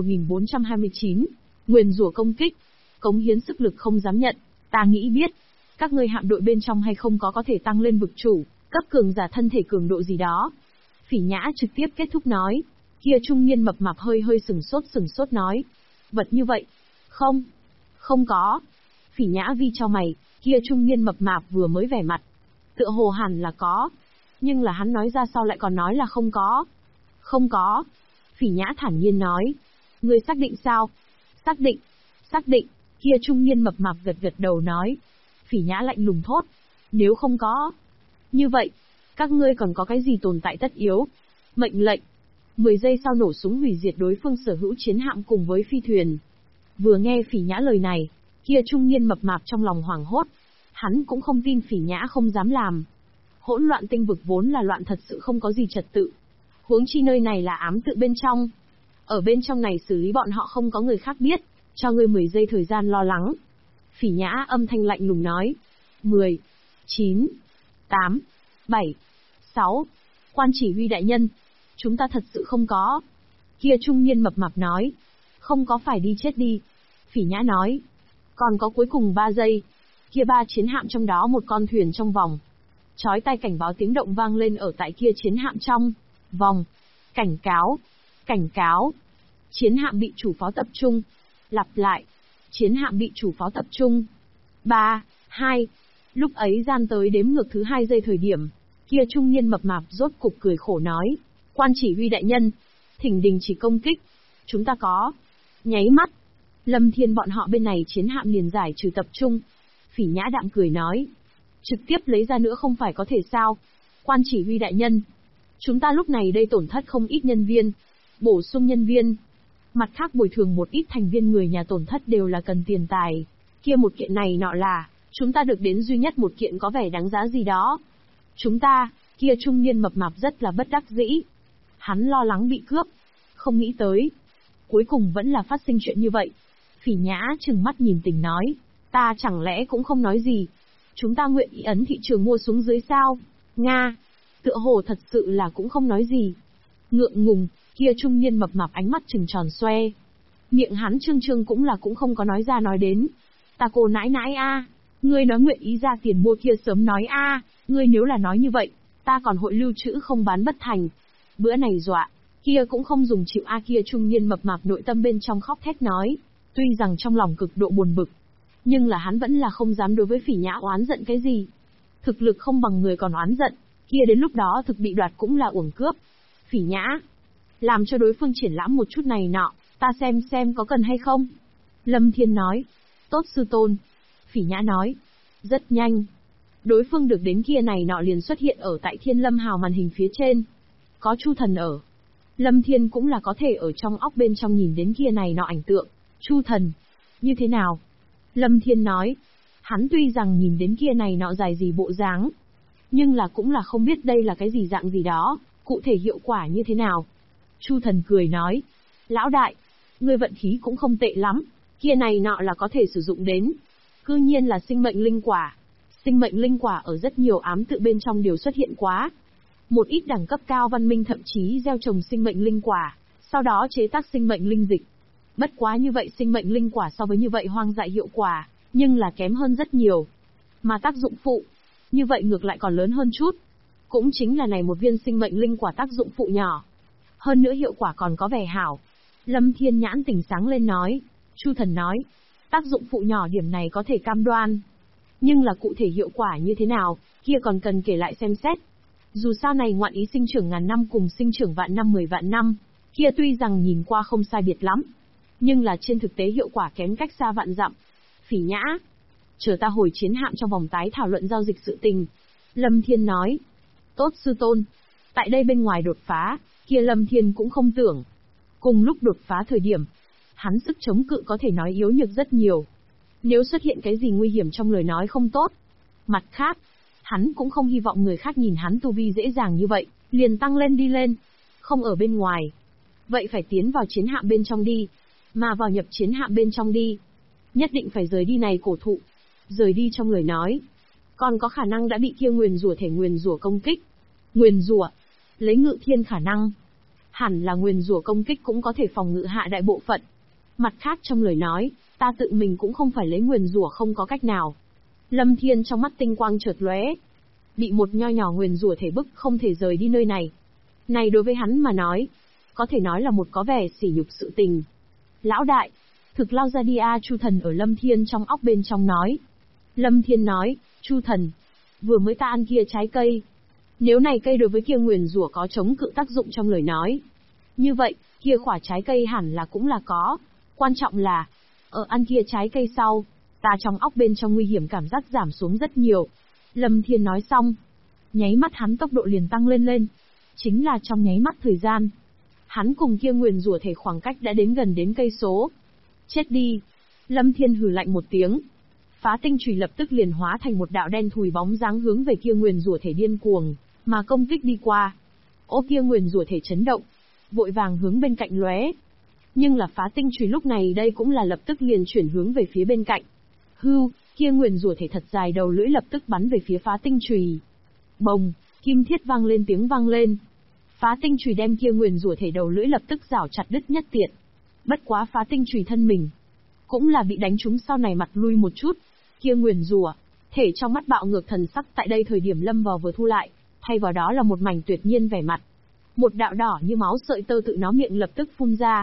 1429. Nguyền rủa công kích. Cống hiến sức lực không dám nhận. Ta nghĩ biết. Các ngươi hạm đội bên trong hay không có thể tăng lên vực chủ, cấp cường giả thân thể cường độ gì đó. Phỉ Nhã trực tiếp kết thúc nói. Kia trung niên mập mạp hơi sừng sốt nói. Vật như vậy. Không có. Phỉ Nhã vi cho mày, kia trung niên mập mạp vừa mới vẻ mặt. Tựa hồ hẳn là có. Nhưng là hắn nói ra sau lại còn nói là không có. Không có. Phỉ Nhã thản nhiên nói. Ngươi xác định sao? Xác định. Kia trung niên mập mạp gật đầu nói. Phỉ Nhã lạnh lùng thốt. Nếu không có. Như vậy, các ngươi còn có cái gì tồn tại tất yếu? Mệnh lệnh. 10 giây sau nổ súng hủy diệt đối phương sở hữu chiến hạm cùng với phi thuyền. Vừa nghe Phỉ Nhã lời này, kia trung niên mập mạp trong lòng hoảng hốt. Hắn cũng không tin Phỉ Nhã không dám làm. Hỗn loạn tinh vực vốn là loạn thật sự không có gì trật tự. Huống chi nơi này là ám tự bên trong. Ở bên trong này xử lý bọn họ không có người khác biết, cho ngươi 10 giây thời gian lo lắng. Phỉ Nhã âm thanh lạnh lùng nói. 10, 9, 8, 7, 6. Quan chỉ huy đại nhân. Chúng ta thật sự không có. Kia trung niên mập mạp nói. Không có phải đi chết đi. Phỉ Nhã nói. Còn có cuối cùng 3 giây. Kia 3 chiến hạm trong đó một con thuyền trong vòng. Chói tai cảnh báo tiếng động vang lên ở tại kia chiến hạm trong vòng. Cảnh cáo. Chiến hạm bị chủ phó tập trung. Lặp lại. Chiến hạm bị chủ phó tập trung. 3, 2. Lúc ấy gian tới đếm ngược thứ 2 giây thời điểm, kia trung niên mập mạp rốt cục cười khổ nói. Quan chỉ huy đại nhân, thỉnh đình chỉ công kích. Chúng ta có. Nháy mắt. Lâm Thiên bọn họ bên này chiến hạm liền giải trừ tập trung. Phỉ Nhã đạm cười nói. Trực tiếp lấy ra nữa không phải có thể sao? Quan chỉ huy đại nhân. Chúng ta lúc này đây tổn thất không ít nhân viên. Bổ sung nhân viên. Mặt khác bồi thường một ít thành viên người nhà tổn thất đều là cần tiền tài. Kia một kiện này nọ là, chúng ta được đến duy nhất một kiện có vẻ đáng giá gì đó. Chúng ta, kia trung niên mập mạp rất là bất đắc dĩ. Hắn lo lắng bị cướp. Không nghĩ tới. Cuối cùng vẫn là phát sinh chuyện như vậy. Phỉ Nhã trừng mắt nhìn Tình nói. Ta chẳng lẽ cũng không nói gì. Chúng ta nguyện ý ấn thị trường mua xuống dưới sao? Nga. Tựa hồ thật sự là cũng không nói gì. Ngượng ngùng, kia trung niên mập mạp ánh mắt trừng tròn xoe. Miệng hắn trương trương cũng không có nói ra nói đến. Ta cô nãi nãi a, ngươi nói nguyện ý ra tiền mua kia sớm nói a, ngươi nếu là nói như vậy, ta còn hội lưu trữ không bán bất thành. Bữa này dọa, kia cũng không dùng chịu a kia trung niên mập mạp nội tâm bên trong khóc thét nói. Tuy rằng trong lòng cực độ buồn bực, nhưng là hắn vẫn là không dám đối với Phỉ Nhã oán giận cái gì. Thực lực không bằng người còn oán giận, kia đến lúc đó thực bị đoạt cũng là uổng cướp. Phỉ Nhã, làm cho đối phương triển lãm một chút này nọ, ta xem có cần hay không. Lâm Thiên nói, tốt sư tôn. Phỉ Nhã nói, rất nhanh. Đối phương được đến kia này nọ liền xuất hiện ở tại Thiên Lâm Hào màn hình phía trên. Có Chu Thần ở. Lâm Thiên cũng là có thể ở trong óc bên trong nhìn đến kia này nọ ảnh tượng. Chu Thần, như thế nào? Lâm Thiên nói, hắn tuy rằng nhìn đến kia này nọ dài gì bộ dáng, nhưng là cũng là không biết đây là cái gì dạng gì đó, cụ thể hiệu quả như thế nào. Chu Thần cười nói, lão đại, ngươi vận khí cũng không tệ lắm, kia này nọ là có thể sử dụng đến. Cư nhiên là sinh mệnh linh quả. Sinh mệnh linh quả ở rất nhiều ám tự bên trong đều xuất hiện quá. Một ít đẳng cấp cao văn minh thậm chí gieo trồng sinh mệnh linh quả, sau đó chế tác sinh mệnh linh dịch. Bất quá như vậy sinh mệnh linh quả so với như vậy hoang dại hiệu quả, nhưng là kém hơn rất nhiều. Mà tác dụng phụ, như vậy ngược lại còn lớn hơn chút. Cũng chính là này một viên sinh mệnh linh quả tác dụng phụ nhỏ. Hơn nữa hiệu quả còn có vẻ hảo. Lâm Thiên nhãn tỉnh sáng lên nói. Chu Thần nói, tác dụng phụ nhỏ điểm này có thể cam đoan. Nhưng là cụ thể hiệu quả như thế nào, kia còn cần kể lại xem xét. Dù sao này ngoạn ý sinh trưởng ngàn năm cùng sinh trưởng vạn năm 10 vạn năm, kia tuy rằng nhìn qua không sai biệt lắm, nhưng là trên thực tế hiệu quả kém cách xa vạn dặm. Phỉ Nhã, chờ ta hồi chiến hạm trong vòng tái thảo luận giao dịch sự tình. Lâm Thiên nói, tốt sư tôn. Tại đây bên ngoài đột phá, kia Lâm Thiên cũng không tưởng. Cùng lúc đột phá thời điểm, hắn sức chống cự có thể nói yếu nhược rất nhiều. Nếu xuất hiện cái gì nguy hiểm trong lời nói không tốt. Mặt khác, hắn cũng không hy vọng người khác nhìn hắn tu vi dễ dàng như vậy, liền tăng lên đi lên. Không ở bên ngoài. Vậy phải tiến vào chiến hạm bên trong đi. Mà vào nhập chiến hạm bên trong đi. Nhất định phải rời đi này cổ thụ. Rời đi trong lời nói. Còn có khả năng đã bị kia nguyền rủa thể nguyền rủa công kích. Nguyền rủa, lấy ngự thiên khả năng. Hẳn là nguyền rủa công kích cũng có thể phòng ngự hạ đại bộ phận. Mặt khác trong lời nói, ta tự mình cũng không phải lấy nguyền rủa không có cách nào. Lâm Thiên trong mắt tinh quang chợt lóe. Bị một nho nhỏ nguyền rủa thể bức không thể rời đi nơi này. Này đối với hắn mà nói, có thể nói là một có vẻ sỉ nhục sự tình. Lão đại, thực lao ra đi a. Chu Thần ở Lâm Thiên trong óc bên trong nói. Lâm Thiên nói, Chu Thần, vừa mới ta ăn kia trái cây. Nếu này cây đối với kia nguyền rủa có chống cự tác dụng trong lời nói, như vậy, kia quả trái cây hẳn là cũng là có. Quan trọng là, ở ăn kia trái cây sau, ta trong óc bên trong nguy hiểm cảm giác giảm xuống rất nhiều. Lâm Thiên nói xong, nháy mắt hắn tốc độ liền tăng lên. Chính là trong nháy mắt thời gian, hắn cùng kia nguyền rủa thể khoảng cách đã đến gần đến cây số. Chết đi! Lâm Thiên hừ lạnh một tiếng. Phá tinh chùy lập tức liền hóa thành một đạo đen thùi bóng dáng hướng về kia nguyền rủa thể điên cuồng, mà công kích đi qua. Ô kia nguyền rủa thể chấn động, vội vàng hướng bên cạnh lóe. Nhưng là phá tinh chùy lúc này đây cũng là lập tức liền chuyển hướng về phía bên cạnh. Hưu, kia nguyền rủa thể thật dài đầu lưỡi lập tức bắn về phía phá tinh chùy. Bồng, kim thiết vang lên tiếng vang lên. Phá tinh chùy đem kia nguyền rủa thể đầu lưỡi lập tức rảo chặt đứt nhất tiệt. Bất quá phá tinh chùy thân mình cũng là bị đánh trúng sau này mặt lui một chút. Kia nguyền rủa thể trong mắt bạo ngược thần sắc tại đây thời điểm lâm vào vừa thu lại, thay vào đó là một mảnh tuyệt nhiên vẻ mặt. Một đạo đỏ như máu sợi tơ tự nó miệng lập tức phun ra,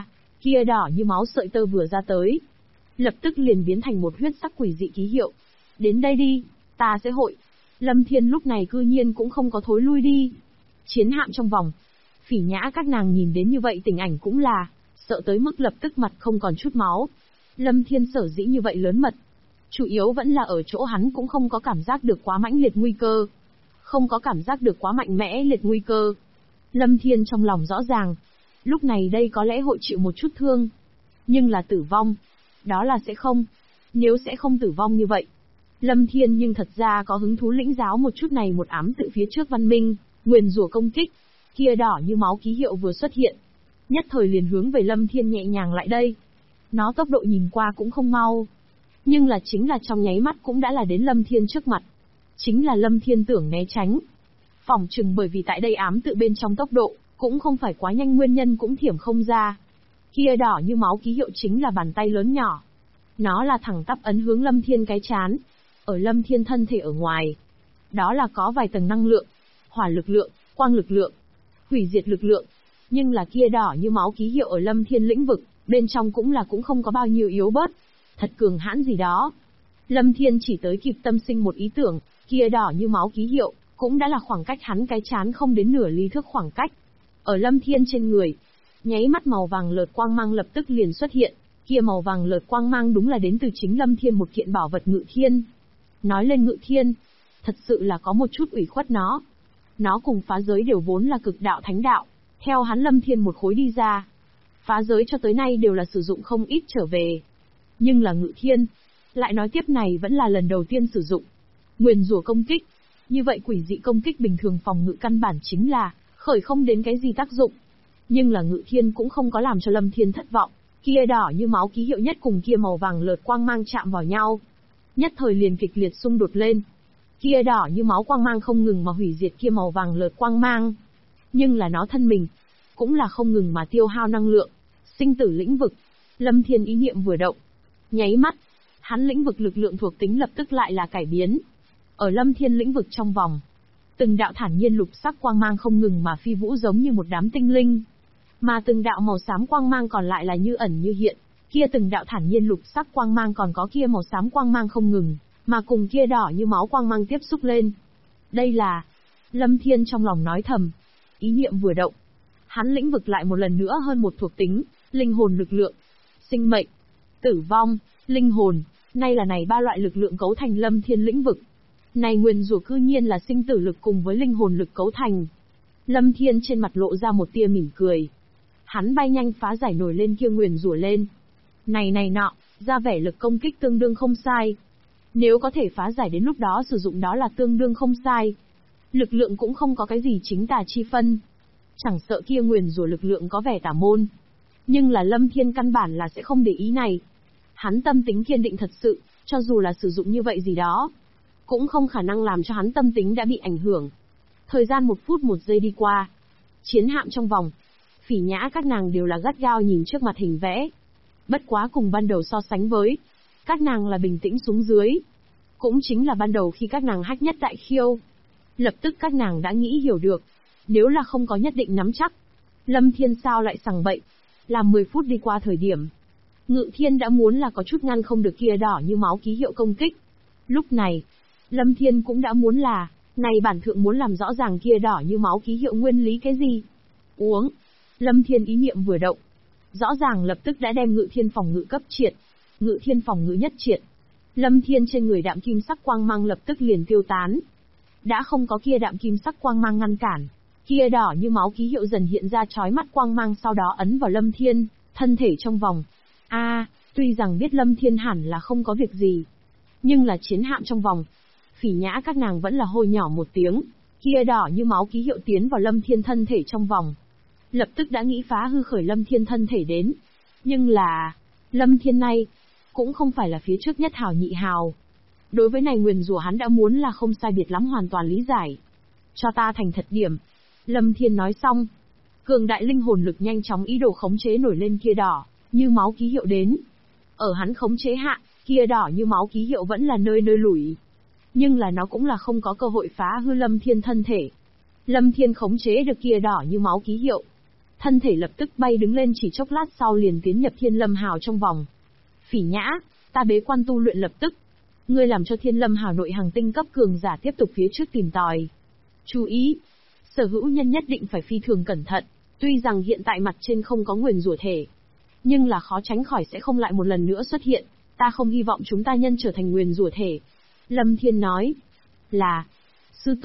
Kia đỏ như máu sợi tơ vừa ra tới, lập tức liền biến thành một huyết sắc quỷ dị ký hiệu. Đến đây đi, ta sẽ hội. Lâm Thiên lúc này cư nhiên cũng không có thối lui đi. Chiến hạm trong vòng. Phỉ Nhã các nàng nhìn đến như vậy tình ảnh cũng là sợ tới mức lập tức mặt không còn chút máu. Lâm Thiên sở dĩ như vậy lớn mật, chủ yếu vẫn là ở chỗ hắn cũng không có cảm giác được quá mãnh liệt nguy cơ. Không có cảm giác được quá mạnh mẽ liệt nguy cơ. Lâm Thiên trong lòng rõ ràng, lúc này đây có lẽ hội chịu một chút thương. Nhưng là tử vong, đó là sẽ không. Nếu sẽ không tử vong như vậy, Lâm Thiên nhưng thật ra có hứng thú lĩnh giáo một chút này một ám tự phía trước văn minh, nguyền rủa công kích. Kia đỏ như máu ký hiệu vừa xuất hiện, nhất thời liền hướng về Lâm Thiên nhẹ nhàng lại đây. Nó tốc độ nhìn qua cũng không mau, nhưng là chính là trong nháy mắt cũng đã là đến Lâm Thiên trước mặt. Chính là Lâm Thiên tưởng né tránh. Phỏng chừng bởi vì tại đây ám tự bên trong tốc độ, cũng không phải quá nhanh nguyên nhân cũng thiểm không ra. Kia đỏ như máu ký hiệu chính là bàn tay lớn nhỏ. Nó là thẳng tắp ấn hướng Lâm Thiên cái chán. Ở Lâm Thiên thân thể ở ngoài, đó là có vài tầng năng lượng, hỏa lực lượng, quang lực lượng, hủy diệt lực lượng. Nhưng là kia đỏ như máu ký hiệu ở Lâm Thiên lĩnh vực, bên trong cũng không có bao nhiêu yếu bớt. Thật cường hãn gì đó. Lâm Thiên chỉ tới kịp tâm sinh một ý tưởng, kia đỏ như máu ký hiệu, cũng đã là khoảng cách hắn cái chán không đến nửa ly thước khoảng cách. Ở Lâm Thiên trên người, nháy mắt màu vàng lợt quang mang lập tức liền xuất hiện, kia màu vàng lợt quang mang đúng là đến từ chính Lâm Thiên một kiện bảo vật Ngự Thiên. Nói lên Ngự Thiên, thật sự là có một chút ủy khuất nó. Nó cùng phá giới đều vốn là cực đạo thánh đạo, theo hắn Lâm Thiên một khối đi ra. Phá giới cho tới nay đều là sử dụng không ít trở về. Nhưng là Ngự Thiên, lại nói tiếp này vẫn là lần đầu tiên sử dụng. Nguyền rủa công kích, như vậy quỷ dị công kích bình thường phòng ngự căn bản chính là khởi không đến cái gì tác dụng. Nhưng là Ngự Thiên cũng không có làm cho Lâm Thiên thất vọng, kia đỏ như máu ký hiệu nhất cùng kia màu vàng lợt quang mang chạm vào nhau. Nhất thời liền kịch liệt xung đột lên. Kia đỏ như máu quang mang không ngừng mà hủy diệt kia màu vàng lợt quang mang. Nhưng là nó thân mình, cũng là không ngừng mà tiêu hao năng lượng. Sinh tử lĩnh vực, Lâm Thiên ý niệm vừa động, nháy mắt, hắn lĩnh vực lực lượng thuộc tính lập tức lại là cải biến. Ở Lâm Thiên lĩnh vực trong vòng, từng đạo thản nhiên lục sắc quang mang không ngừng mà phi vũ giống như một đám tinh linh. Mà từng đạo màu xám quang mang còn lại là như ẩn như hiện, kia từng đạo thản nhiên lục sắc quang mang còn có kia màu xám quang mang không ngừng, mà cùng kia đỏ như máu quang mang tiếp xúc lên. Đây là... Lâm Thiên trong lòng nói thầm, ý niệm vừa động. Hắn lĩnh vực lại một lần nữa hơn một thuộc tính, linh hồn lực lượng, sinh mệnh, tử vong, linh hồn, nay là này ba loại lực lượng cấu thành Lâm Thiên lĩnh vực. Này nguyền rủa cư nhiên là sinh tử lực cùng với linh hồn lực cấu thành. Lâm Thiên trên mặt lộ ra một tia mỉm cười. Hắn bay nhanh phá giải nổi lên kia nguyền rủa lên. Này nọ, ra vẻ lực công kích tương đương không sai. Nếu có thể phá giải đến lúc đó sử dụng đó là tương đương không sai. Lực lượng cũng không có cái gì chính tà chi phân. Chẳng sợ kia nguyền rủa lực lượng có vẻ tà môn. Nhưng là Lâm Thiên căn bản là sẽ không để ý này. Hắn tâm tính kiên định thật sự, cho dù là sử dụng như vậy gì đó, cũng không khả năng làm cho hắn tâm tính đã bị ảnh hưởng. Thời gian 1 phút 1 giây đi qua. Chiến hạm trong vòng, Phỉ Nhã các nàng đều là gắt gao nhìn trước mặt hình vẽ. Bất quá cùng ban đầu so sánh với, các nàng là bình tĩnh xuống dưới. Cũng chính là ban đầu khi các nàng hách nhất đại khiêu. Lập tức các nàng đã nghĩ hiểu được, nếu là không có nhất định nắm chắc, Lâm Thiên sao lại sằng bậy. Làm 10 phút đi qua thời điểm, Ngự Thiên đã muốn là có chút ngăn không được kia đỏ như máu ký hiệu công kích. Lúc này, Lâm Thiên cũng đã muốn là, này bản thượng muốn làm rõ ràng kia đỏ như máu ký hiệu nguyên lý cái gì. Uống. Lâm Thiên ý niệm vừa động, rõ ràng lập tức đã đem Ngự Thiên phòng ngự cấp triệt. Ngự Thiên phòng ngự nhất triệt. Lâm Thiên trên người đạm kim sắc quang mang lập tức liền tiêu tán. Đã không có kia đạm kim sắc quang mang ngăn cản, kia đỏ như máu ký hiệu dần hiện ra chói mắt quang mang sau đó ấn vào Lâm Thiên, thân thể trong vòng. Tuy rằng biết Lâm Thiên hẳn là không có việc gì, nhưng là chiến hạm trong vòng, Phỉ Nhã các nàng vẫn là hôi nhỏ một tiếng, kia đỏ như máu ký hiệu tiến vào Lâm Thiên thân thể trong vòng. Lập tức đã nghĩ phá hư khởi Lâm Thiên thân thể đến. Nhưng là, Lâm Thiên này, cũng không phải là phía trước nhất hào nhị hào. Đối với này nguyền rủa hắn đã muốn là không sai biệt lắm hoàn toàn lý giải. Cho ta thành thật điểm. Lâm Thiên nói xong. Cường đại linh hồn lực nhanh chóng ý đồ khống chế nổi lên kia đỏ, như máu ký hiệu đến. Ở hắn khống chế hạ, kia đỏ như máu ký hiệu vẫn là nơi lủi. Nhưng là nó cũng là không có cơ hội phá hư Lâm Thiên thân thể. Lâm Thiên khống chế được kia đỏ như máu ký hiệu. thân thể lập tức bay đứng lên, chỉ chốc lát sau liền tiến nhập Thiên Lâm Hào trong vòng. Phỉ Nhã, ta bế quan tu luyện lập tức. Ngươi làm cho Thiên Lâm Hào nội hàng tinh cấp cường giả tiếp tục phía trước tìm tòi. Chú ý, sở hữu nhân nhất định phải phi thường cẩn thận, tuy rằng hiện tại mặt trên không có nguyền rủa thể, nhưng là khó tránh khỏi sẽ không lại một lần nữa xuất hiện, ta không hy vọng chúng ta nhân trở thành nguyền rủa thể. Lâm Thiên nói, là, sư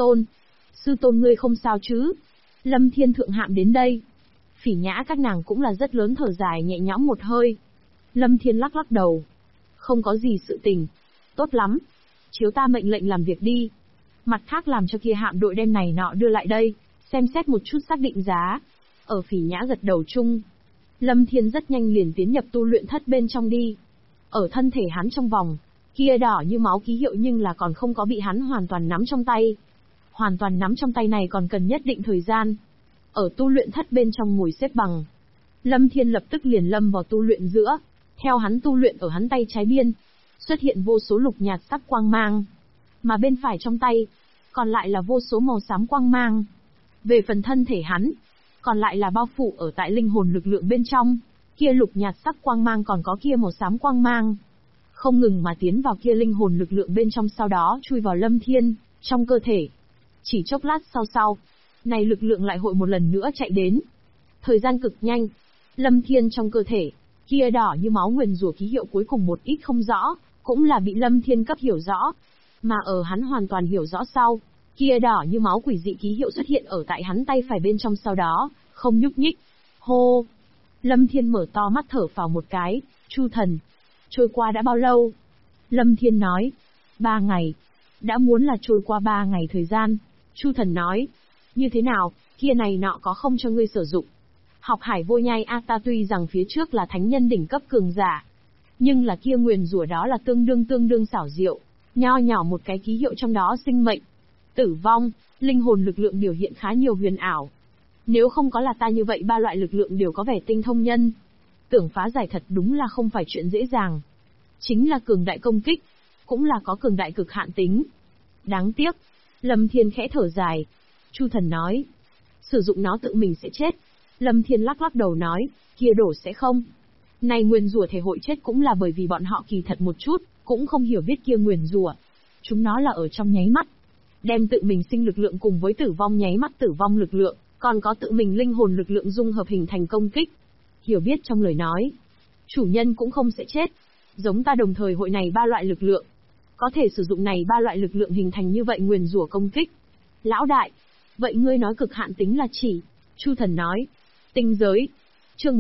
tôn ngươi không sao chứ? Lâm Thiên thượng hạm đến đây. Phỉ Nhã các nàng cũng là rất lớn thở dài nhẹ nhõm một hơi. Lâm Thiên lắc lắc đầu. Không có gì sự tình. Tốt lắm. Chiếu ta mệnh lệnh làm việc đi. Mặt khác làm cho kia hạm đội đem này nọ đưa lại đây, xem xét một chút xác định giá. Ở Phỉ Nhã gật đầu chung. Lâm Thiên rất nhanh liền tiến nhập tu luyện thất bên trong đi. Ở thân thể hắn trong vòng, kia đỏ như máu ký hiệu nhưng là còn không có bị hắn hoàn toàn nắm trong tay. Hoàn toàn nắm trong tay này còn cần nhất định thời gian. Ở tu luyện thất bên trong ngồi xếp bằng. Lâm Thiên lập tức liền lâm vào tu luyện giữa. Theo hắn tu luyện ở hắn tay trái biên, xuất hiện vô số lục nhạt sắc quang mang. Mà bên phải trong tay, còn lại là vô số màu xám quang mang. Về phần thân thể hắn, còn lại là bao phủ ở tại linh hồn lực lượng bên trong. Kia lục nhạt sắc quang mang còn có kia màu xám quang mang. Không ngừng mà tiến vào kia linh hồn lực lượng bên trong, sau đó chui vào Lâm Thiên, trong cơ thể. Chỉ chốc lát sau, này lực lượng lại hội một lần nữa chạy đến. Thời gian cực nhanh, Lâm Thiên trong cơ thể, kia đỏ như máu nguyền rủa ký hiệu cuối cùng một ít không rõ, cũng là bị Lâm Thiên cấp hiểu rõ. Mà ở hắn hoàn toàn hiểu rõ sau, kia đỏ như máu quỷ dị ký hiệu xuất hiện ở tại hắn tay phải bên trong, sau đó, không nhúc nhích. Hô! Lâm Thiên mở to mắt thở phào một cái. Chu thần, trôi qua đã bao lâu? Lâm Thiên nói, 3 ngày. Đã muốn là trôi qua 3 ngày thời gian. Chu thần nói, như thế nào, kia này nọ có không cho ngươi sử dụng? Học Hải Vô Nhai a, ta tuy rằng phía trước là thánh nhân đỉnh cấp cường giả, nhưng là kia nguyền rủa đó là tương đương xảo diệu, nho nhỏ một cái ký hiệu trong đó sinh mệnh, tử vong, linh hồn lực lượng biểu hiện khá nhiều huyền ảo. Nếu không có là ta như vậy, 3 loại lực lượng đều có vẻ tinh thông nhân, tưởng phá giải thật đúng là không phải chuyện dễ dàng. Chính là cường đại công kích, cũng là có cường đại cực hạn tính. Đáng tiếc. Lâm Thiên khẽ thở dài. Chu thần nói, sử dụng nó tự mình sẽ chết. Lâm Thiên lắc lắc đầu nói, kia đổ sẽ không. Này nguyền rủa thể hội chết cũng là bởi vì bọn họ kỳ thật một chút, cũng không hiểu biết kia nguyền rủa. Chúng nó là ở trong nháy mắt, đem tự mình sinh lực lượng cùng với tử vong nháy mắt tử vong lực lượng, còn có tự mình linh hồn lực lượng dung hợp hình thành công kích. Hiểu biết trong lời nói, chủ nhân cũng không sẽ chết. Giống ta đồng thời hội này 3 loại lực lượng, có thể sử dụng này 3 loại lực lượng hình thành như vậy nguyền rủa công kích. Lão đại, vậy ngươi nói cực hạn tính là chỉ? Chu thần nói, tinh giới. Chương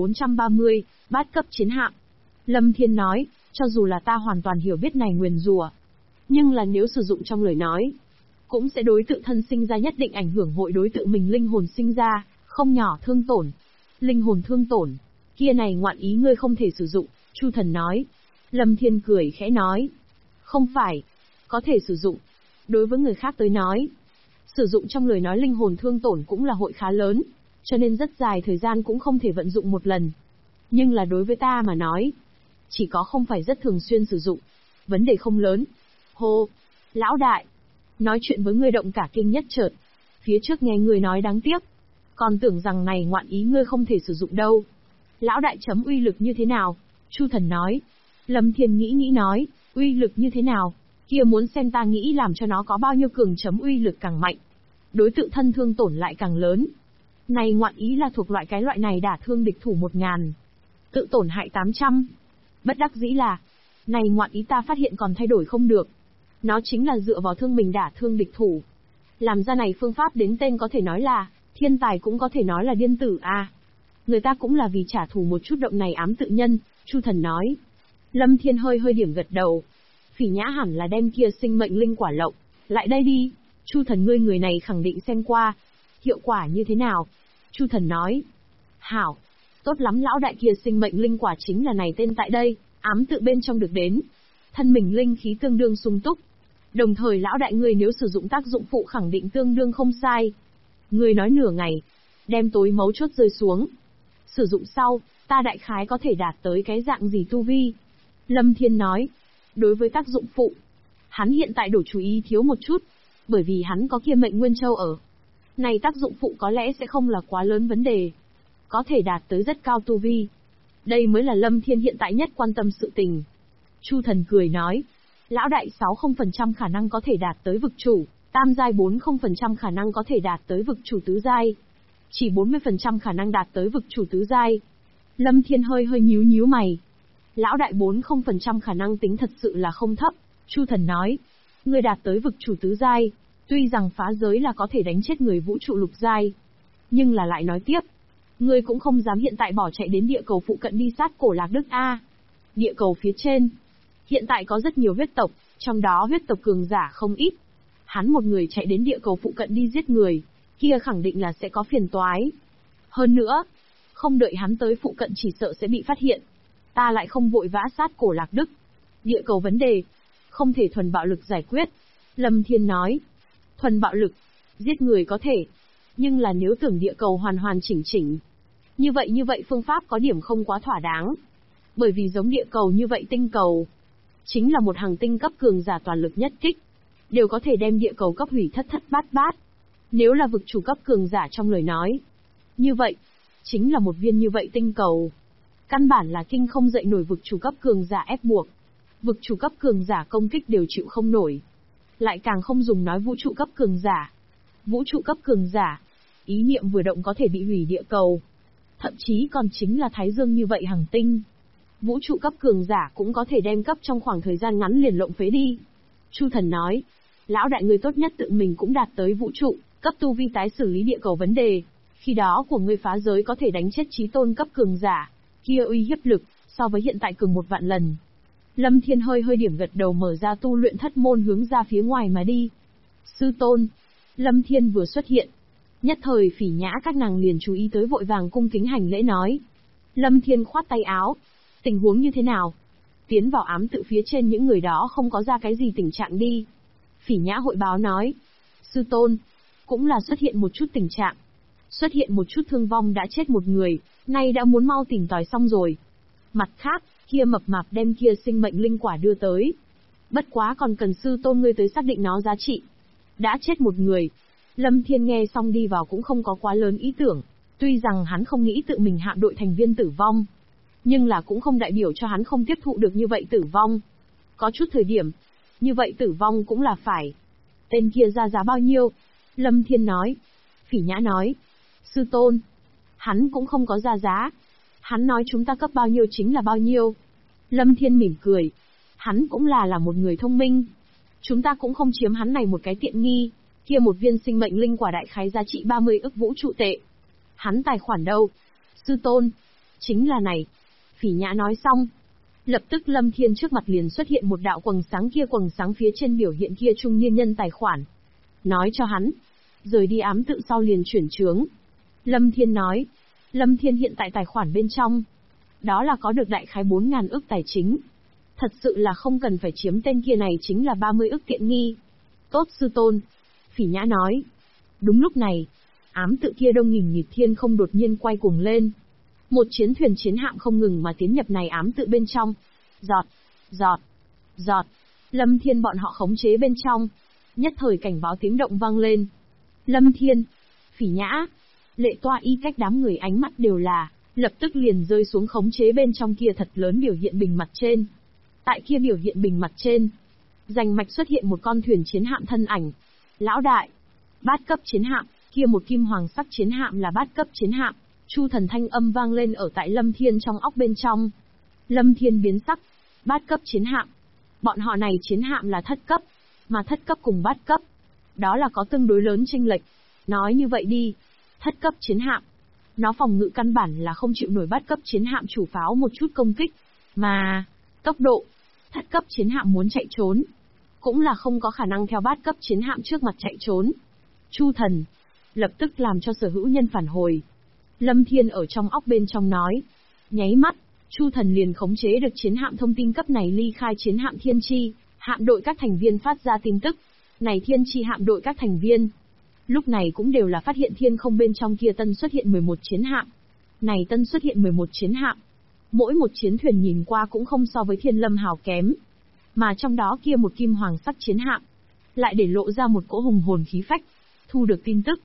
1430, bát cấp chiến hạm. Lâm Thiên nói, cho dù là ta hoàn toàn hiểu biết này nguyền rủa, nhưng là nếu sử dụng trong lời nói, cũng sẽ đối tự thân sinh ra nhất định ảnh hưởng, hội đối tự mình linh hồn sinh ra không nhỏ thương tổn. Linh hồn thương tổn, kia này ngoạn ý ngươi không thể sử dụng. Chu thần nói. Lâm Thiên cười khẽ nói, không phải, có thể sử dụng. Đối với người khác tới nói, sử dụng trong lời nói linh hồn thương tổn cũng là hội khá lớn, cho nên rất dài thời gian cũng không thể vận dụng một lần. Nhưng là đối với ta mà nói, chỉ có không phải rất thường xuyên sử dụng, vấn đề không lớn. Hô, lão đại, nói chuyện với ngươi động cả kinh nhất chợt. Phía trước nghe ngươi nói đáng tiếc, còn tưởng rằng này ngoạn ý ngươi không thể sử dụng đâu. Lão đại chấm uy lực như thế nào? Chu thần nói. Lâm Thiên nghĩ nói, uy lực như thế nào? Kia muốn xem ta nghĩ làm cho nó có bao nhiêu cường chấm uy lực càng mạnh, đối tự thân thương tổn lại càng lớn. Này ngoạn ý là thuộc loại loại này đả thương địch thủ 1000, tự tổn hại 800. Bất đắc dĩ là, này ngoạn ý ta phát hiện còn thay đổi không được. Nó chính là dựa vào thương mình đả thương địch thủ. Làm ra này phương pháp đến tên có thể nói là thiên tài, cũng có thể nói là điên tử a. Người ta cũng là vì trả thù một chút động này ám tự nhân. Chu thần nói. Lâm Thiên hơi điểm gật đầu. Phỉ Nhã hẳn là đem kia sinh mệnh linh quả lộng lại đây đi. Chu thần, ngươi người này khẳng định xem qua, hiệu quả như thế nào? Chu thần nói. Hảo, tốt lắm lão đại, kia sinh mệnh linh quả chính là này tên tại đây, ám tự bên trong được đến. Thân mình linh khí tương đương sung túc. Đồng thời lão đại ngươi nếu sử dụng tác dụng phụ khẳng định tương đương không sai. Ngươi nói nửa ngày, đem tối mấu chốt rơi xuống. Sử dụng sau, ta đại khái có thể đạt tới cái dạng gì tu vi? Lâm Thiên nói. Đối với tác dụng phụ, hắn hiện tại đổ chú ý thiếu một chút, bởi vì hắn có kia mệnh nguyên châu ở. Này tác dụng phụ có lẽ sẽ không là quá lớn vấn đề. có thể đạt tới rất cao tu vi. Đây mới là Lâm Thiên hiện tại nhất quan tâm sự tình. Chu Thần cười nói, lão đại 60% khả năng có thể đạt tới vực chủ, tam giai 40% khả năng có thể đạt tới vực chủ tứ giai. Chỉ 40% khả năng đạt tới vực chủ tứ giai. Lâm Thiên hơi nhíu mày. Lão đại 40% khả năng tính thật sự là không thấp. Chu Thần nói, ngươi đạt tới vực chủ tứ giai, tuy rằng phá giới là có thể đánh chết người vũ trụ lục giai, nhưng là lại nói tiếp, ngươi cũng không dám hiện tại bỏ chạy đến địa cầu phụ cận đi sát cổ Lạc Đức a. Địa cầu phía trên, hiện tại có rất nhiều huyết tộc, trong đó huyết tộc cường giả không ít. Hắn một người chạy đến địa cầu phụ cận đi giết người, kia khẳng định là sẽ có phiền toái. Hơn nữa, không đợi hắn tới phụ cận chỉ sợ sẽ bị phát hiện. Ta lại không vội vã sát cổ Lạc Đức. Địa cầu vấn đề, không thể thuần bạo lực giải quyết. Lâm Thiên nói, thuần bạo lực, giết người có thể, nhưng là nếu tưởng địa cầu hoàn chỉnh. Như vậy phương pháp có điểm không quá thỏa đáng. Bởi vì giống địa cầu như vậy tinh cầu, chính là một hành tinh cấp cường giả toàn lực nhất kích, đều có thể đem địa cầu cấp hủy thất bát. Nếu là vực chủ cấp cường giả trong lời nói, như vậy, chính là một viên như vậy tinh cầu. Căn bản là kinh không dậy nổi vực chủ cấp cường giả ép buộc. Vực chủ cấp cường giả công kích đều chịu không nổi. Lại càng không dùng nói vũ trụ cấp cường giả. Vũ trụ cấp cường giả, ý niệm vừa động có thể bị hủy địa cầu. Thậm chí còn chính là Thái Dương như vậy hành tinh. Vũ trụ cấp cường giả cũng có thể đem cấp trong khoảng thời gian ngắn liền lộng phế đi. Chu Thần nói, lão đại người tốt nhất tự mình cũng đạt tới vũ trụ, cấp tu vi tái xử lý địa cầu vấn đề. Khi đó của ngươi phá giới có thể đánh chết chí tôn cấp cường giả, kia uy hiếp lực, so với hiện tại cường 1.000.000 lần. Lâm Thiên hơi điểm gật đầu mở ra tu luyện thất môn hướng ra phía ngoài mà đi. Sư tôn. Lâm Thiên vừa xuất hiện. Nhất thời Phỉ Nhã các nàng liền chú ý tới vội vàng cung kính hành lễ nói. Lâm Thiên khoát tay áo. Tình huống như thế nào? Tiến vào ám tự phía trên những người đó không có ra cái gì tình trạng đi. Phỉ Nhã hội báo nói. Sư tôn. Cũng là xuất hiện một chút tình trạng. Xuất hiện một chút thương vong đã chết một người, nay đã muốn mau tìm tòi xong rồi. Mặt khác, kia mập mạp đem kia sinh mệnh linh quả đưa tới. Bất quá còn cần sư tôn ngươi tới xác định nó giá trị. Đã chết một người. Lâm Thiên nghe xong đi vào cũng không có quá lớn ý tưởng. Tuy rằng hắn không nghĩ tự mình hạm đội thành viên tử vong, nhưng là cũng không đại biểu cho hắn không tiếp thụ được như vậy tử vong. Có chút thời điểm, như vậy tử vong cũng là phải. Tên kia ra giá bao nhiêu? Lâm Thiên nói. Phỉ Nhã nói. Sư tôn. Hắn cũng không có ra giá. Hắn nói chúng ta cấp bao nhiêu chính là bao nhiêu. Lâm Thiên mỉm cười. Hắn cũng là một người thông minh. Chúng ta cũng không chiếm hắn này một cái tiện nghi. Kia một viên sinh mệnh linh quả đại khái giá trị 30 ức vũ trụ tệ. Hắn tài khoản đâu? Sư tôn. Chính là này. Phỉ Nhã nói xong. Lập tức Lâm Thiên trước mặt liền xuất hiện một đạo quầng sáng phía trên biểu hiện kia trung niên nhân tài khoản. Nói cho hắn. Rời đi ám tự sau liền chuyển chướng. Lâm Thiên nói. Lâm Thiên hiện tại tài khoản bên trong. Đó là có được đại khái 4.000 ức tài chính. Thật sự là không cần phải chiếm tên kia này chính là 30 ức tiện nghi. Tốt sư tôn. Phỉ Nhã nói. Đúng lúc này, ám tự kia đông nghìn nghịt thiên không đột nhiên quay cuồng lên. Một chiến thuyền chiến hạm không ngừng mà tiến nhập này ám tự bên trong. Giọt. Lâm Thiên bọn họ khống chế bên trong. Nhất thời cảnh báo tiếng động vang lên. Lâm Thiên, Phỉ Nhã, Lệ Toa Y cách đám người ánh mắt đều là, lập tức liền rơi xuống khống chế bên trong kia thật lớn biểu hiện bình mặt trên. Tại kia biểu hiện bình mặt trên, rành mạch xuất hiện một con thuyền chiến hạm thân ảnh. Lão đại, bát cấp chiến hạm, kia một kim hoàng sắc chiến hạm là bát cấp chiến hạm. Chu Thần thanh âm vang lên ở tại Lâm Thiên trong óc bên trong. Lâm Thiên biến sắc, bát cấp chiến hạm. Bọn họ này chiến hạm là thất cấp, mà thất cấp cùng bát cấp, đó là có tương đối lớn chênh lệch. Nói như vậy đi, thất cấp chiến hạm, nó phòng ngự căn bản là không chịu nổi bát cấp chiến hạm chủ pháo một chút công kích, mà tốc độ, thất cấp chiến hạm muốn chạy trốn, cũng là không có khả năng theo bát cấp chiến hạm trước mặt chạy trốn. Chu Thần, lập tức làm cho sở hữu nhân phản hồi. Lâm Thiên ở trong óc bên trong nói, nháy mắt, Chu Thần liền khống chế được chiến hạm thông tin cấp này ly khai chiến hạm Thiên Chi, hạm đội các thành viên phát ra tin tức. Này Thiên Chi hạm đội các thành viên, lúc này cũng đều là phát hiện thiên không bên trong kia tân xuất hiện 11 chiến hạm. Này tân xuất hiện 11 chiến hạm, mỗi một chiến thuyền nhìn qua cũng không so với Thiên Lâm Hào kém. Mà trong đó kia một kim hoàng sắc chiến hạm, lại để lộ ra một cỗ hùng hồn khí phách. Thu được tin tức,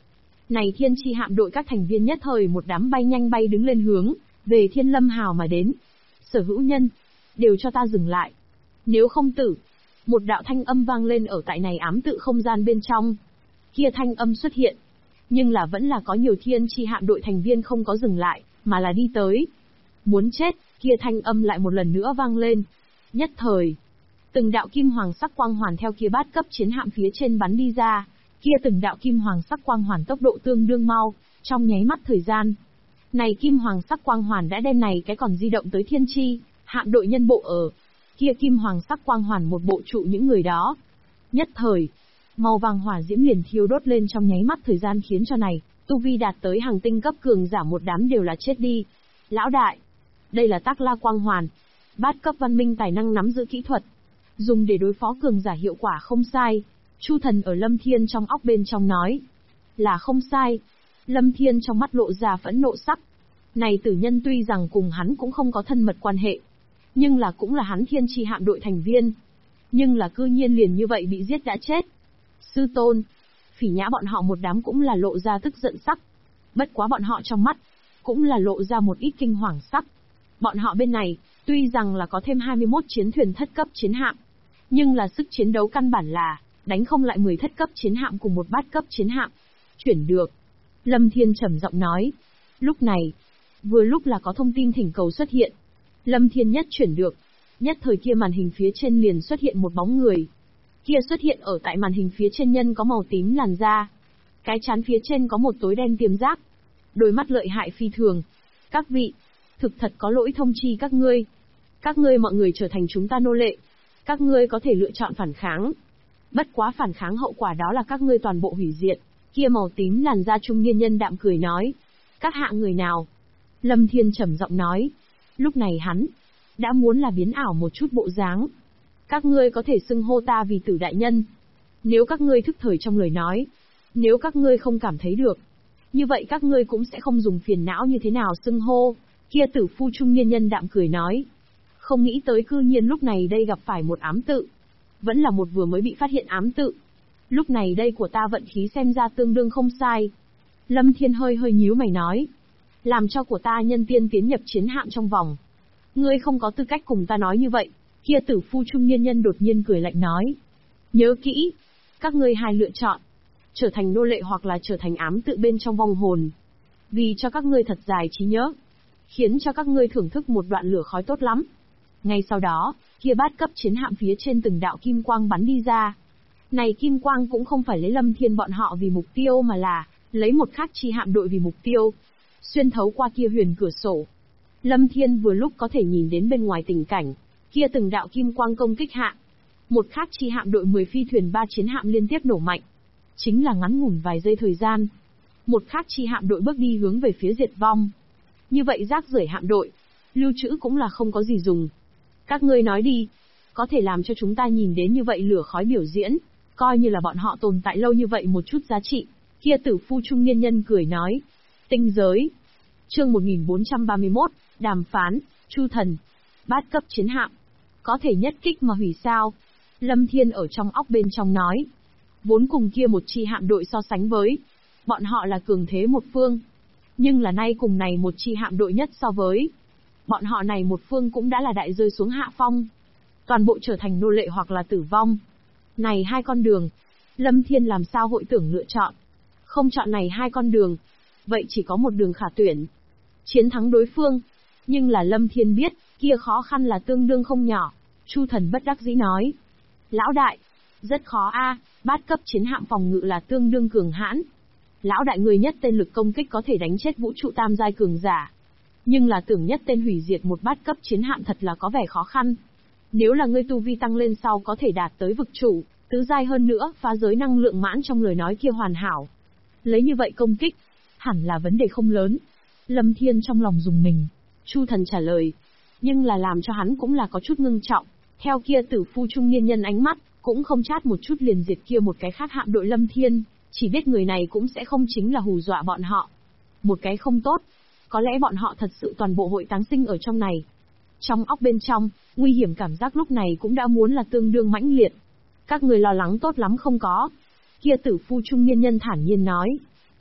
Này thiên chi hạm đội các thành viên nhất thời một đám bay nhanh bay đứng lên hướng về Thiên Lâm Hào mà đến. Sở hữu nhân, đều cho ta dừng lại. Nếu không tử. Một đạo thanh âm vang lên ở tại này ám tự không gian bên trong. Kia thanh âm xuất hiện. Nhưng là vẫn là có nhiều thiên chi hạm đội thành viên không có dừng lại, mà là đi tới. Muốn chết, kia thanh âm lại một lần nữa vang lên. Nhất thời, từng đạo kim hoàng sắc quang hoàn theo kia bát cấp chiến hạm phía trên bắn đi ra. Kia từng đạo kim hoàng sắc quang hoàn tốc độ tương đương mau, trong nháy mắt thời gian. Này kim hoàng sắc quang hoàn đã đem này cái còn di động tới thiên chi, hạm đội nhân bộ ở. Kia kim hoàng sắc quang hoàn một bộ trụ những người đó. Nhất thời, màu vàng hỏa diễm liền thiêu đốt lên trong nháy mắt thời gian khiến cho này, tu vi đạt tới hàng tinh cấp cường giả một đám đều là chết đi. Lão đại, đây là Tắc La quang hoàn, bát cấp văn minh tài năng nắm giữ kỹ thuật, dùng để đối phó cường giả hiệu quả không sai. Chu Thần ở Lâm Thiên trong óc bên trong nói, là không sai. Lâm Thiên trong mắt lộ ra phẫn nộ sắc. Này tử nhân tuy rằng cùng hắn cũng không có thân mật quan hệ, nhưng là cũng là hắn thiên chi hạm đội thành viên. Nhưng là cư nhiên liền như vậy bị giết đã chết. Sư tôn, Phỉ Nhã bọn họ một đám cũng là lộ ra tức giận sắc. Bất quá bọn họ trong mắt, cũng là lộ ra một ít kinh hoàng sắc. Bọn họ bên này, tuy rằng là có thêm 21 chiến thuyền thất cấp chiến hạm, nhưng là sức chiến đấu căn bản là, đánh không lại 10 thất cấp chiến hạm cùng một bát cấp chiến hạm. Chuyển được. Lâm Thiên trầm giọng nói. Lúc này, vừa lúc là có thông tin thỉnh cầu xuất hiện. Lâm Thiên nhất chuyển được. Nhất thời kia màn hình phía trên liền xuất hiện một bóng người. Kia xuất hiện ở tại màn hình phía trên nhân có màu tím làn da. Cái trán phía trên có một tối đen tiềm giác. Đôi mắt lợi hại phi thường. Các vị, thực thật có lỗi thông chi các ngươi. Các ngươi mọi người trở thành chúng ta nô lệ. Các ngươi có thể lựa chọn phản kháng. Bất quá phản kháng hậu quả đó là các ngươi toàn bộ hủy diệt. Kia màu tím làn da trung niên nhân đạm cười nói. Các hạ người nào? Lâm Thiên trầm giọng nói. Lúc này hắn đã muốn là biến ảo một chút bộ dáng. Các ngươi có thể xưng hô ta vì Tử đại nhân. Nếu các ngươi thức thời trong lời nói, nếu các ngươi không cảm thấy được, như vậy các ngươi cũng sẽ không dùng phiền não như thế nào xưng hô. Kia tử phu trung niên nhân đạm cười nói. Không nghĩ tới cư nhiên lúc này đây gặp phải một ám tự. Vẫn là một vừa mới bị phát hiện ám tự. Lúc này đây của ta vận khí xem ra tương đương không sai. Lâm Thiên hơi nhíu mày nói. Làm cho của ta nhân tiên tiến nhập chiến hạm trong vòng. Ngươi không có tư cách cùng ta nói như vậy. Kia tử phu trung niên nhân đột nhiên cười lạnh nói. Nhớ kỹ. Các ngươi hai lựa chọn. Trở thành nô lệ hoặc là trở thành ám tự bên trong vong hồn. Vì cho các ngươi thật dài trí nhớ. Khiến cho các ngươi thưởng thức một đoạn lửa khói tốt lắm. Ngay sau đó, kia bát cấp chiến hạm phía trên từng đạo kim quang bắn đi ra. Này kim quang cũng không phải lấy Lâm Thiên bọn họ vì mục tiêu mà là lấy một khác chi hạm đội vì mục tiêu. Xuyên thấu qua kia huyền cửa sổ. Lâm Thiên vừa lúc có thể nhìn đến bên ngoài tình cảnh, kia từng đạo kim quang công kích hạ. Một khác chi hạm đội 10 phi thuyền 3 chiến hạm liên tiếp nổ mạnh. Chính là ngắn ngủn vài giây thời gian. Một khác chi hạm đội bước đi hướng về phía diệt vong. Như vậy rác rưởi hạm đội, lưu trữ cũng là không có gì dùng. Các ngươi nói đi, có thể làm cho chúng ta nhìn đến như vậy lửa khói biểu diễn, coi như là bọn họ tồn tại lâu như vậy một chút giá trị. Kia tử phu trung niên nhân cười nói. Tinh giới. Chương 1431, đàm phán, Chu Thần. Bát cấp chiến hạm. Có thể nhất kích mà hủy sao? Lâm Thiên ở trong óc bên trong nói. Vốn cùng kia một chi hạm đội so sánh với. Bọn họ là cường thế một phương. Nhưng là nay cùng này một chi hạm đội nhất so với. Bọn họ này một phương cũng đã là đại rơi xuống hạ phong. Toàn bộ trở thành nô lệ hoặc là tử vong. Này hai con đường. Lâm Thiên làm sao hội tưởng lựa chọn. Không chọn này hai con đường. Vậy chỉ có một đường khả tuyển. Chiến thắng đối phương. Nhưng là Lâm Thiên biết, kia khó khăn là tương đương không nhỏ. Chu Thần bất đắc dĩ nói. Lão đại, rất khó a, bát cấp chiến hạm phòng ngự là tương đương cường hãn. Lão đại người nhất tên lực công kích có thể đánh chết vũ trụ tam giai cường giả. Nhưng là tưởng nhất tên hủy diệt một bát cấp chiến hạm thật là có vẻ khó khăn. Nếu là ngươi tu vi tăng lên sau có thể đạt tới vực chủ, tứ giai hơn nữa, phá giới năng lượng mãn trong lời nói kia hoàn hảo. Lấy như vậy công kích, hẳn là vấn đề không lớn. Lâm Thiên trong lòng dùng mình. Chu Thần trả lời. Nhưng là làm cho hắn cũng là có chút ngưng trọng. Theo kia tử phu trung niên nhân ánh mắt, cũng không chát một chút liền diệt kia một cái khác hạm đội Lâm Thiên. Chỉ biết người này cũng sẽ không chính là hù dọa bọn họ. Một cái không tốt. Có lẽ bọn họ thật sự toàn bộ hội táng sinh ở trong này. Trong óc bên trong, nguy hiểm cảm giác lúc này cũng đã muốn là tương đương mãnh liệt. Các người lo lắng tốt lắm không có. Kia tử phu trung niên nhân thản nhiên nói.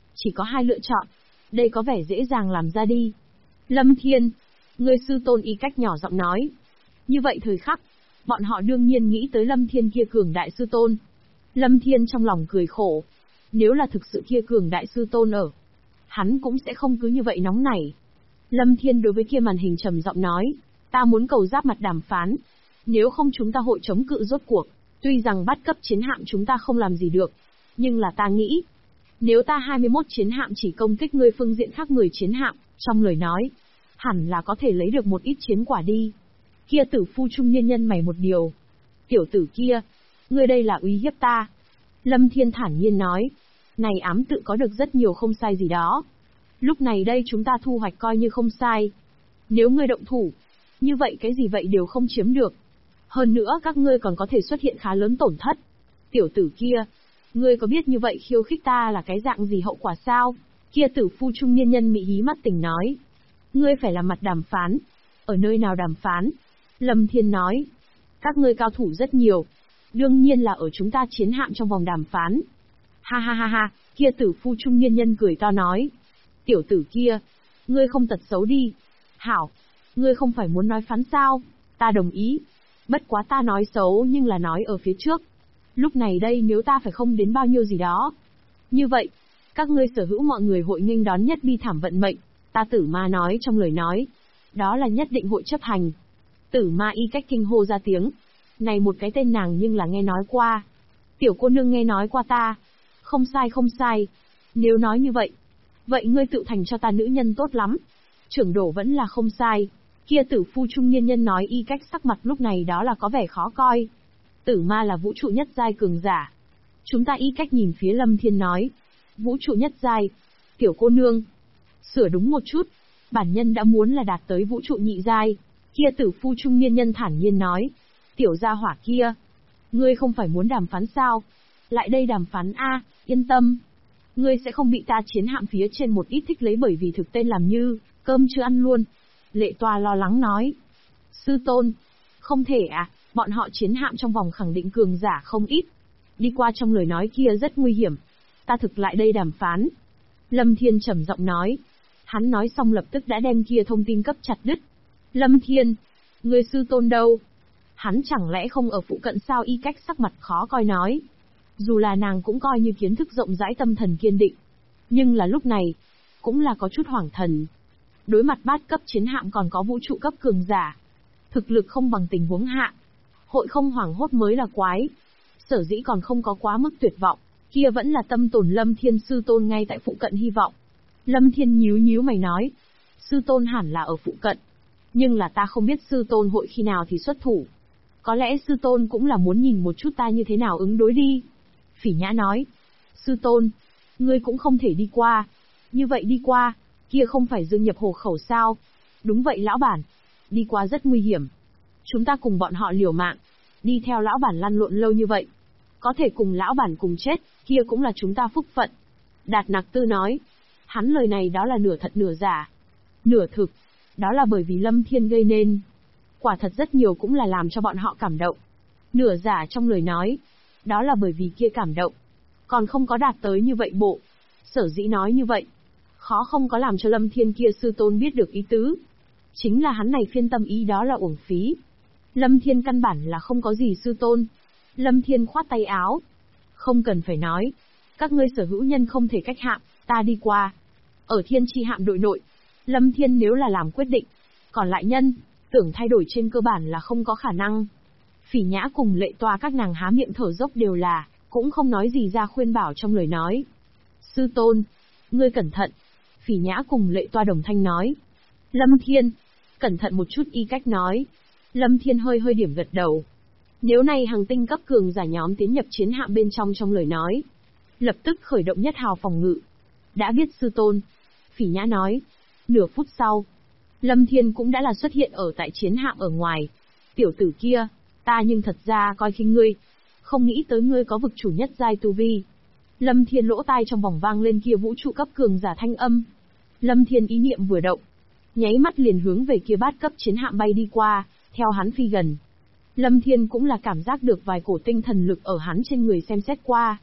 Chỉ có hai lựa chọn. Đây có vẻ dễ dàng làm ra đi. Lâm Thiên, người sư tôn Y Cách nhỏ giọng nói. Như vậy thời khắc, bọn họ đương nhiên nghĩ tới Lâm Thiên kia cường đại sư tôn. Lâm Thiên trong lòng cười khổ. Nếu là thực sự kia cường đại sư tôn ở, hắn cũng sẽ không cứ như vậy nóng nảy. Lâm Thiên đối với kia màn hình trầm giọng nói, ta muốn cầu giáp mặt đàm phán. Nếu không chúng ta hội chống cự rốt cuộc. Tuy rằng bắt cấp chiến hạm chúng ta không làm gì được, nhưng là ta nghĩ, nếu ta 21 chiến hạm chỉ công kích ngươi phương diện khác 10 chiến hạm, trong lời nói, hẳn là có thể lấy được một ít chiến quả đi. Kia tử phu trung niên nhân mày một điều. Tiểu tử kia, ngươi đây là uy hiếp ta. Lâm Thiên thản nhiên nói, này ám tự có được rất nhiều không sai gì đó. Lúc này đây chúng ta thu hoạch coi như không sai. Nếu ngươi động thủ, như vậy cái gì vậy đều không chiếm được. Hơn nữa các ngươi còn có thể xuất hiện khá lớn tổn thất. Tiểu tử kia, ngươi có biết như vậy khiêu khích ta là cái dạng gì hậu quả sao? Kia tử phu trung niên nhân mị hí mắt tỉnh nói. Ngươi phải làm mặt đàm phán. Ở nơi nào đàm phán? Lâm Thiên nói. Các ngươi cao thủ rất nhiều. Đương nhiên là ở chúng ta chiến hạm trong vòng đàm phán. Ha ha ha ha, kia tử phu trung niên nhân cười to nói. Tiểu tử kia, ngươi không tật xấu đi. Hảo, ngươi không phải muốn nói phán sao? Ta đồng ý. Bất quá ta nói xấu nhưng là nói ở phía trước. Lúc này đây nếu ta phải không đến bao nhiêu gì đó. Như vậy, các ngươi sở hữu mọi người hội nghênh đón nhất bi thảm vận mệnh. Ta Tử Ma nói trong lời nói. Đó là nhất định hội chấp hành. Tử Ma Y Cách kinh hô ra tiếng. Này một cái tên nàng nhưng là nghe nói qua. Tiểu cô nương nghe nói qua ta. Không sai không sai. Nếu nói như vậy, vậy ngươi tự thành cho ta nữ nhân tốt lắm. Trưởng đổ vẫn là không sai. Kia tử phu trung niên nhân nói Y Cách sắc mặt lúc này đó là có vẻ khó coi. Tử Ma là vũ trụ nhất giai cường giả. Chúng ta Y Cách nhìn phía Lâm Thiên nói. Vũ trụ nhất giai. Tiểu cô nương. Sửa đúng một chút. Bản nhân đã muốn là đạt tới vũ trụ nhị giai. Kia tử phu trung niên nhân thản nhiên nói. Tiểu gia hỏa kia. Ngươi không phải muốn đàm phán sao? Lại đây đàm phán a, yên tâm. Ngươi sẽ không bị ta chiến hạm phía trên một ít thích lấy bởi vì thực tên làm như, cơm chưa ăn luôn. Lệ Toa lo lắng nói. Sư tôn. Không thể à, bọn họ chiến hạm trong vòng khẳng định cường giả không ít. Đi qua trong lời nói kia rất nguy hiểm. Ta thực lại đây đàm phán. Lâm Thiên trầm giọng nói. Hắn nói xong lập tức đã đem kia thông tin cấp chặt đứt. Lâm Thiên. Người sư tôn đâu? Hắn chẳng lẽ không ở phụ cận sao? Y Cách sắc mặt khó coi nói. Dù là nàng cũng coi như kiến thức rộng rãi tâm thần kiên định. Nhưng là lúc này, cũng là có chút hoảng thần. Đối mặt bát cấp chiến hạm còn có vũ trụ cấp cường giả. Thực lực không bằng tình huống hạ. Hội không hoảng hốt mới là quái. Sở dĩ còn không có quá mức tuyệt vọng. Kia vẫn là tâm tổn Lâm Thiên sư tôn ngay tại phụ cận hy vọng. Lâm Thiên nhíu nhíu mày nói. Sư tôn hẳn là ở phụ cận. Nhưng là ta không biết sư tôn hội khi nào thì xuất thủ. Có lẽ sư tôn cũng là muốn nhìn một chút ta như thế nào ứng đối đi. Phỉ Nhã nói. Sư tôn, ngươi cũng không thể đi qua. Như vậy đi qua, kia không phải dương nhập hồ khẩu sao? Đúng vậy lão bản. Đi qua rất nguy hiểm. Chúng ta cùng bọn họ liều mạng. Đi theo lão bản lăn lộn lâu như vậy. Có thể cùng lão bản cùng chết, kia cũng là chúng ta phúc phận. Đạt Nặc Tư nói. Hắn lời này đó là nửa thật nửa giả. Nửa thực. Đó là bởi vì Lâm Thiên gây nên. Quả thật rất nhiều cũng là làm cho bọn họ cảm động. Nửa giả trong lời nói. Đó là bởi vì kia cảm động. Còn không có đạt tới như vậy bộ. Sở dĩ nói như vậy. Khó không có làm cho Lâm Thiên kia sư tôn biết được ý tứ. Chính là hắn này phiên tâm ý đó là uổng phí. Lâm Thiên căn bản là không có gì sư tôn. Lâm Thiên khoát tay áo. Không cần phải nói. Các ngươi sở hữu nhân không thể cách hạm, ta đi qua. Ở Thiên Chi hạm đội nội. Lâm Thiên nếu là làm quyết định. Còn lại nhân, tưởng thay đổi trên cơ bản là không có khả năng. Phỉ Nhã cùng Lệ Toa các nàng há miệng thở dốc đều là, cũng không nói gì ra khuyên bảo trong lời nói. Sư tôn, ngươi cẩn thận. Phỉ Nhã cùng Lệ Toa đồng thanh nói. Lâm Thiên, cẩn thận một chút. Y Cách nói. Lâm Thiên hơi điểm gật đầu. Nếu này hàng tinh cấp cường giả nhóm tiến nhập chiến hạm bên trong lời nói. Lập tức khởi động nhất hào phòng ngự. Đã biết sư tôn. Phỉ Nhã nói. Nửa phút sau, Lâm Thiên cũng đã là xuất hiện ở tại chiến hạm ở ngoài. Tiểu tử kia, ta nhưng thật ra coi khinh ngươi. Không nghĩ tới ngươi có vực chủ nhất giai tu vi. Lâm Thiên lỗ tai trong vòng vang lên kia vũ trụ cấp cường giả thanh âm. Lâm Thiên ý niệm vừa động. Nháy mắt liền hướng về kia bát cấp chiến hạm bay đi qua, theo hắn phi gần. Lâm Thiên cũng là cảm giác được vài cổ tinh thần lực ở hắn trên người xem xét qua.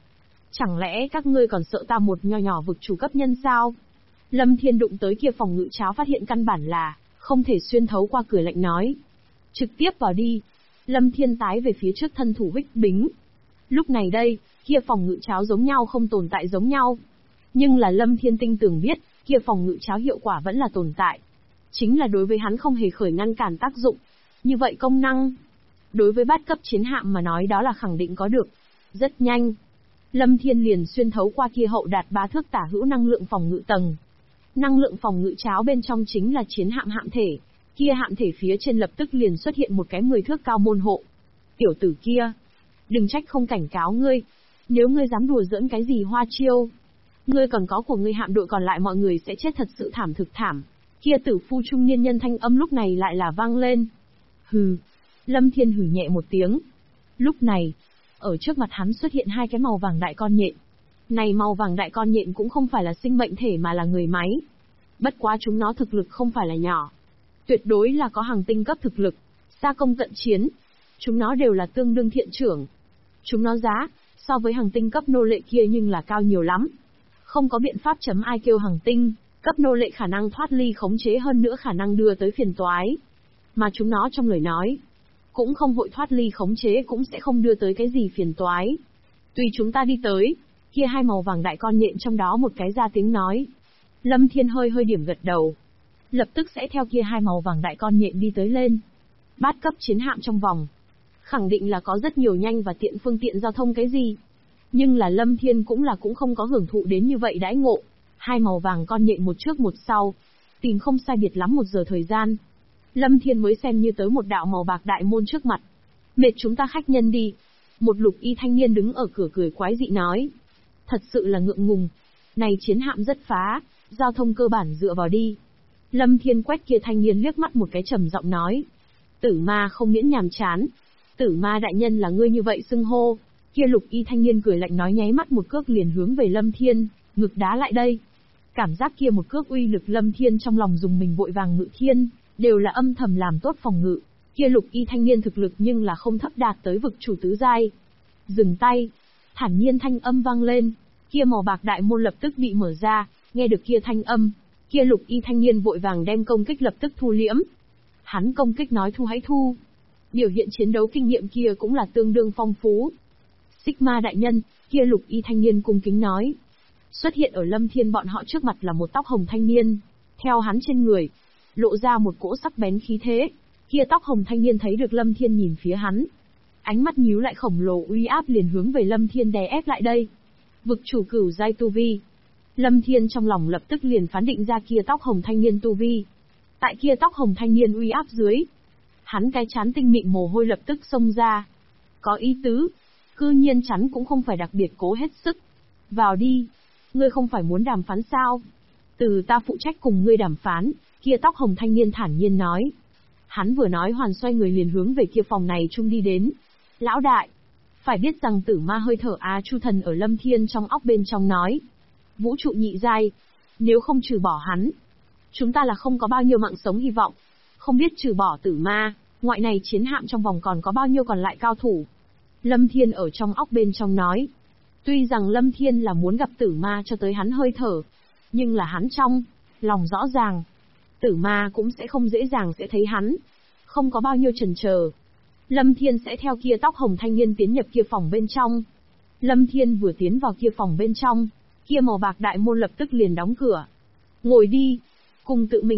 Chẳng lẽ các ngươi còn sợ ta một nho nhỏ vực chủ cấp nhân sao? Lâm Thiên đụng tới kia phòng ngự cháo phát hiện căn bản là không thể xuyên thấu qua, cười lạnh nói. Trực tiếp vào đi. Lâm Thiên tái về phía trước thân thủ Bích Bính. Lúc này đây, kia phòng ngự cháo giống nhau không tồn tại giống nhau. Nhưng là Lâm Thiên tinh tường biết, kia phòng ngự cháo hiệu quả vẫn là tồn tại. Chính là đối với hắn không hề khởi ngăn cản tác dụng. Như vậy công năng, đối với bát cấp chiến hạm mà nói đó là khẳng định có được. Rất nhanh, Lâm Thiên liền xuyên thấu qua kia hậu đạt 3 thước tả hữu năng lượng phòng ngự tầng. Năng lượng phòng ngự cháo bên trong chính là chiến hạm hạm thể, kia hạm thể phía trên lập tức liền xuất hiện một cái 10 thước cao môn hộ. Tiểu tử kia, đừng trách không cảnh cáo ngươi, nếu ngươi dám đùa giỡn cái gì hoa chiêu, ngươi còn có của ngươi hạm đội còn lại mọi người sẽ chết thật sự thảm thực thảm. Kia tử phu trung niên nhân thanh âm lúc này lại là vang lên. Hừ. Lâm Thiên hừ nhẹ một tiếng. Lúc này, ở trước mặt hắn xuất hiện hai cái màu vàng đại con nhện. Này màu vàng đại con nhện cũng không phải là sinh mệnh thể mà là người máy. Bất quá chúng nó thực lực không phải là nhỏ. Tuyệt đối là có hàng tinh cấp thực lực, xa công cận chiến. Chúng nó đều là tương đương thiện trưởng. Chúng nó giá, so với hàng tinh cấp nô lệ kia nhưng là cao nhiều lắm. Không có biện pháp chấm ai kêu hàng tinh, cấp nô lệ khả năng thoát ly khống chế hơn nữa khả năng đưa tới phiền toái. Mà chúng nó trong lời nói, cũng không hội thoát ly khống chế cũng sẽ không đưa tới cái gì phiền toái. Tùy chúng ta đi tới, kia hai màu vàng đại con nhện trong đó một cái ra tiếng nói. Lâm Thiên hơi điểm gật đầu. Lập tức sẽ theo kia hai màu vàng đại con nhện đi tới lên. Bát cấp chiến hạm trong vòng. Khẳng định là có rất nhiều nhanh và tiện phương tiện giao thông cái gì. Nhưng là Lâm Thiên cũng không có hưởng thụ đến như vậy đãi ngộ. Hai màu vàng con nhện một trước một sau. Tìm không sai biệt lắm 1 giờ thời gian. Lâm Thiên mới xem như tới một đạo màu bạc đại môn trước mặt. Mệt chúng ta khách nhân đi. Một lục y thanh niên đứng ở cửa cười quái dị nói. Thật sự là ngượng ngùng. Này chiến hạm rất phá, giao thông cơ bản dựa vào đi. Lâm Thiên quét kia thanh niên liếc mắt một cái trầm giọng nói. Tử ma không miễn nhàm chán. Tử ma đại nhân là ngươi như vậy xưng hô. Kia lục y thanh niên cười lạnh nói nháy mắt một cước liền hướng về Lâm Thiên, ngực đá lại đây. Cảm giác kia một cước uy lực Lâm Thiên trong lòng dùng mình vội vàng ngự thiên, đều là âm thầm làm tốt phòng ngự. Kia lục y thanh niên thực lực nhưng là không thấp đạt tới vực chủ tứ giai. Dừng tay, thản nhiên thanh âm vang lên, kia màu bạc đại môn lập tức bị mở ra, nghe được kia thanh âm, kia lục y thanh niên vội vàng đem công kích lập tức thu liễm. Hắn công kích nói thu hãy thu. Biểu hiện chiến đấu kinh nghiệm kia cũng là tương đương phong phú. Sigma đại nhân, kia lục y thanh niên cung kính nói. Xuất hiện ở Lâm Thiên bọn họ trước mặt là một tóc hồng thanh niên. Theo hắn trên người, lộ ra một cỗ sắc bén khí thế. Kia tóc hồng thanh niên thấy được Lâm Thiên nhìn phía hắn. Ánh mắt nhíu lại khổng lồ uy áp liền hướng về Lâm Thiên đè ép lại đây. Vực chủ cửu giai tu vi. Lâm Thiên trong lòng lập tức liền phán định ra kia tóc hồng thanh niên tu vi. Tại kia tóc hồng thanh niên uy áp dưới, hắn cái chán tinh mịn mồ hôi lập tức xông ra. Có ý tứ, cư nhiên chắn cũng không phải đặc biệt cố hết sức. Vào đi, ngươi không phải muốn đàm phán sao? Từ ta phụ trách cùng ngươi đàm phán, kia tóc hồng thanh niên thản nhiên nói. Hắn vừa nói hoàn xoay người liền hướng về kia phòng này chung đi đến. Lão đại, phải biết rằng tử ma hơi thở Á Chu Thần ở Lâm Thiên trong óc bên trong nói. Vũ trụ nhị giai, nếu không trừ bỏ hắn, chúng ta là không có bao nhiêu mạng sống hy vọng. Không biết trừ bỏ tử ma, ngoại này chiến hạm trong vòng còn có bao nhiêu còn lại cao thủ. Lâm Thiên ở trong óc bên trong nói. Tuy rằng Lâm Thiên là muốn gặp tử ma cho tới hắn hơi thở, nhưng là hắn trong lòng rõ ràng, tử ma cũng sẽ không dễ dàng sẽ thấy hắn. Không có bao nhiêu chần chờ, Lâm Thiên sẽ theo kia tóc hồng thanh niên tiến nhập kia phòng bên trong. Lâm Thiên vừa tiến vào kia phòng bên trong, kia màu bạc đại môn lập tức liền đóng cửa. Ngồi đi, cùng tự mình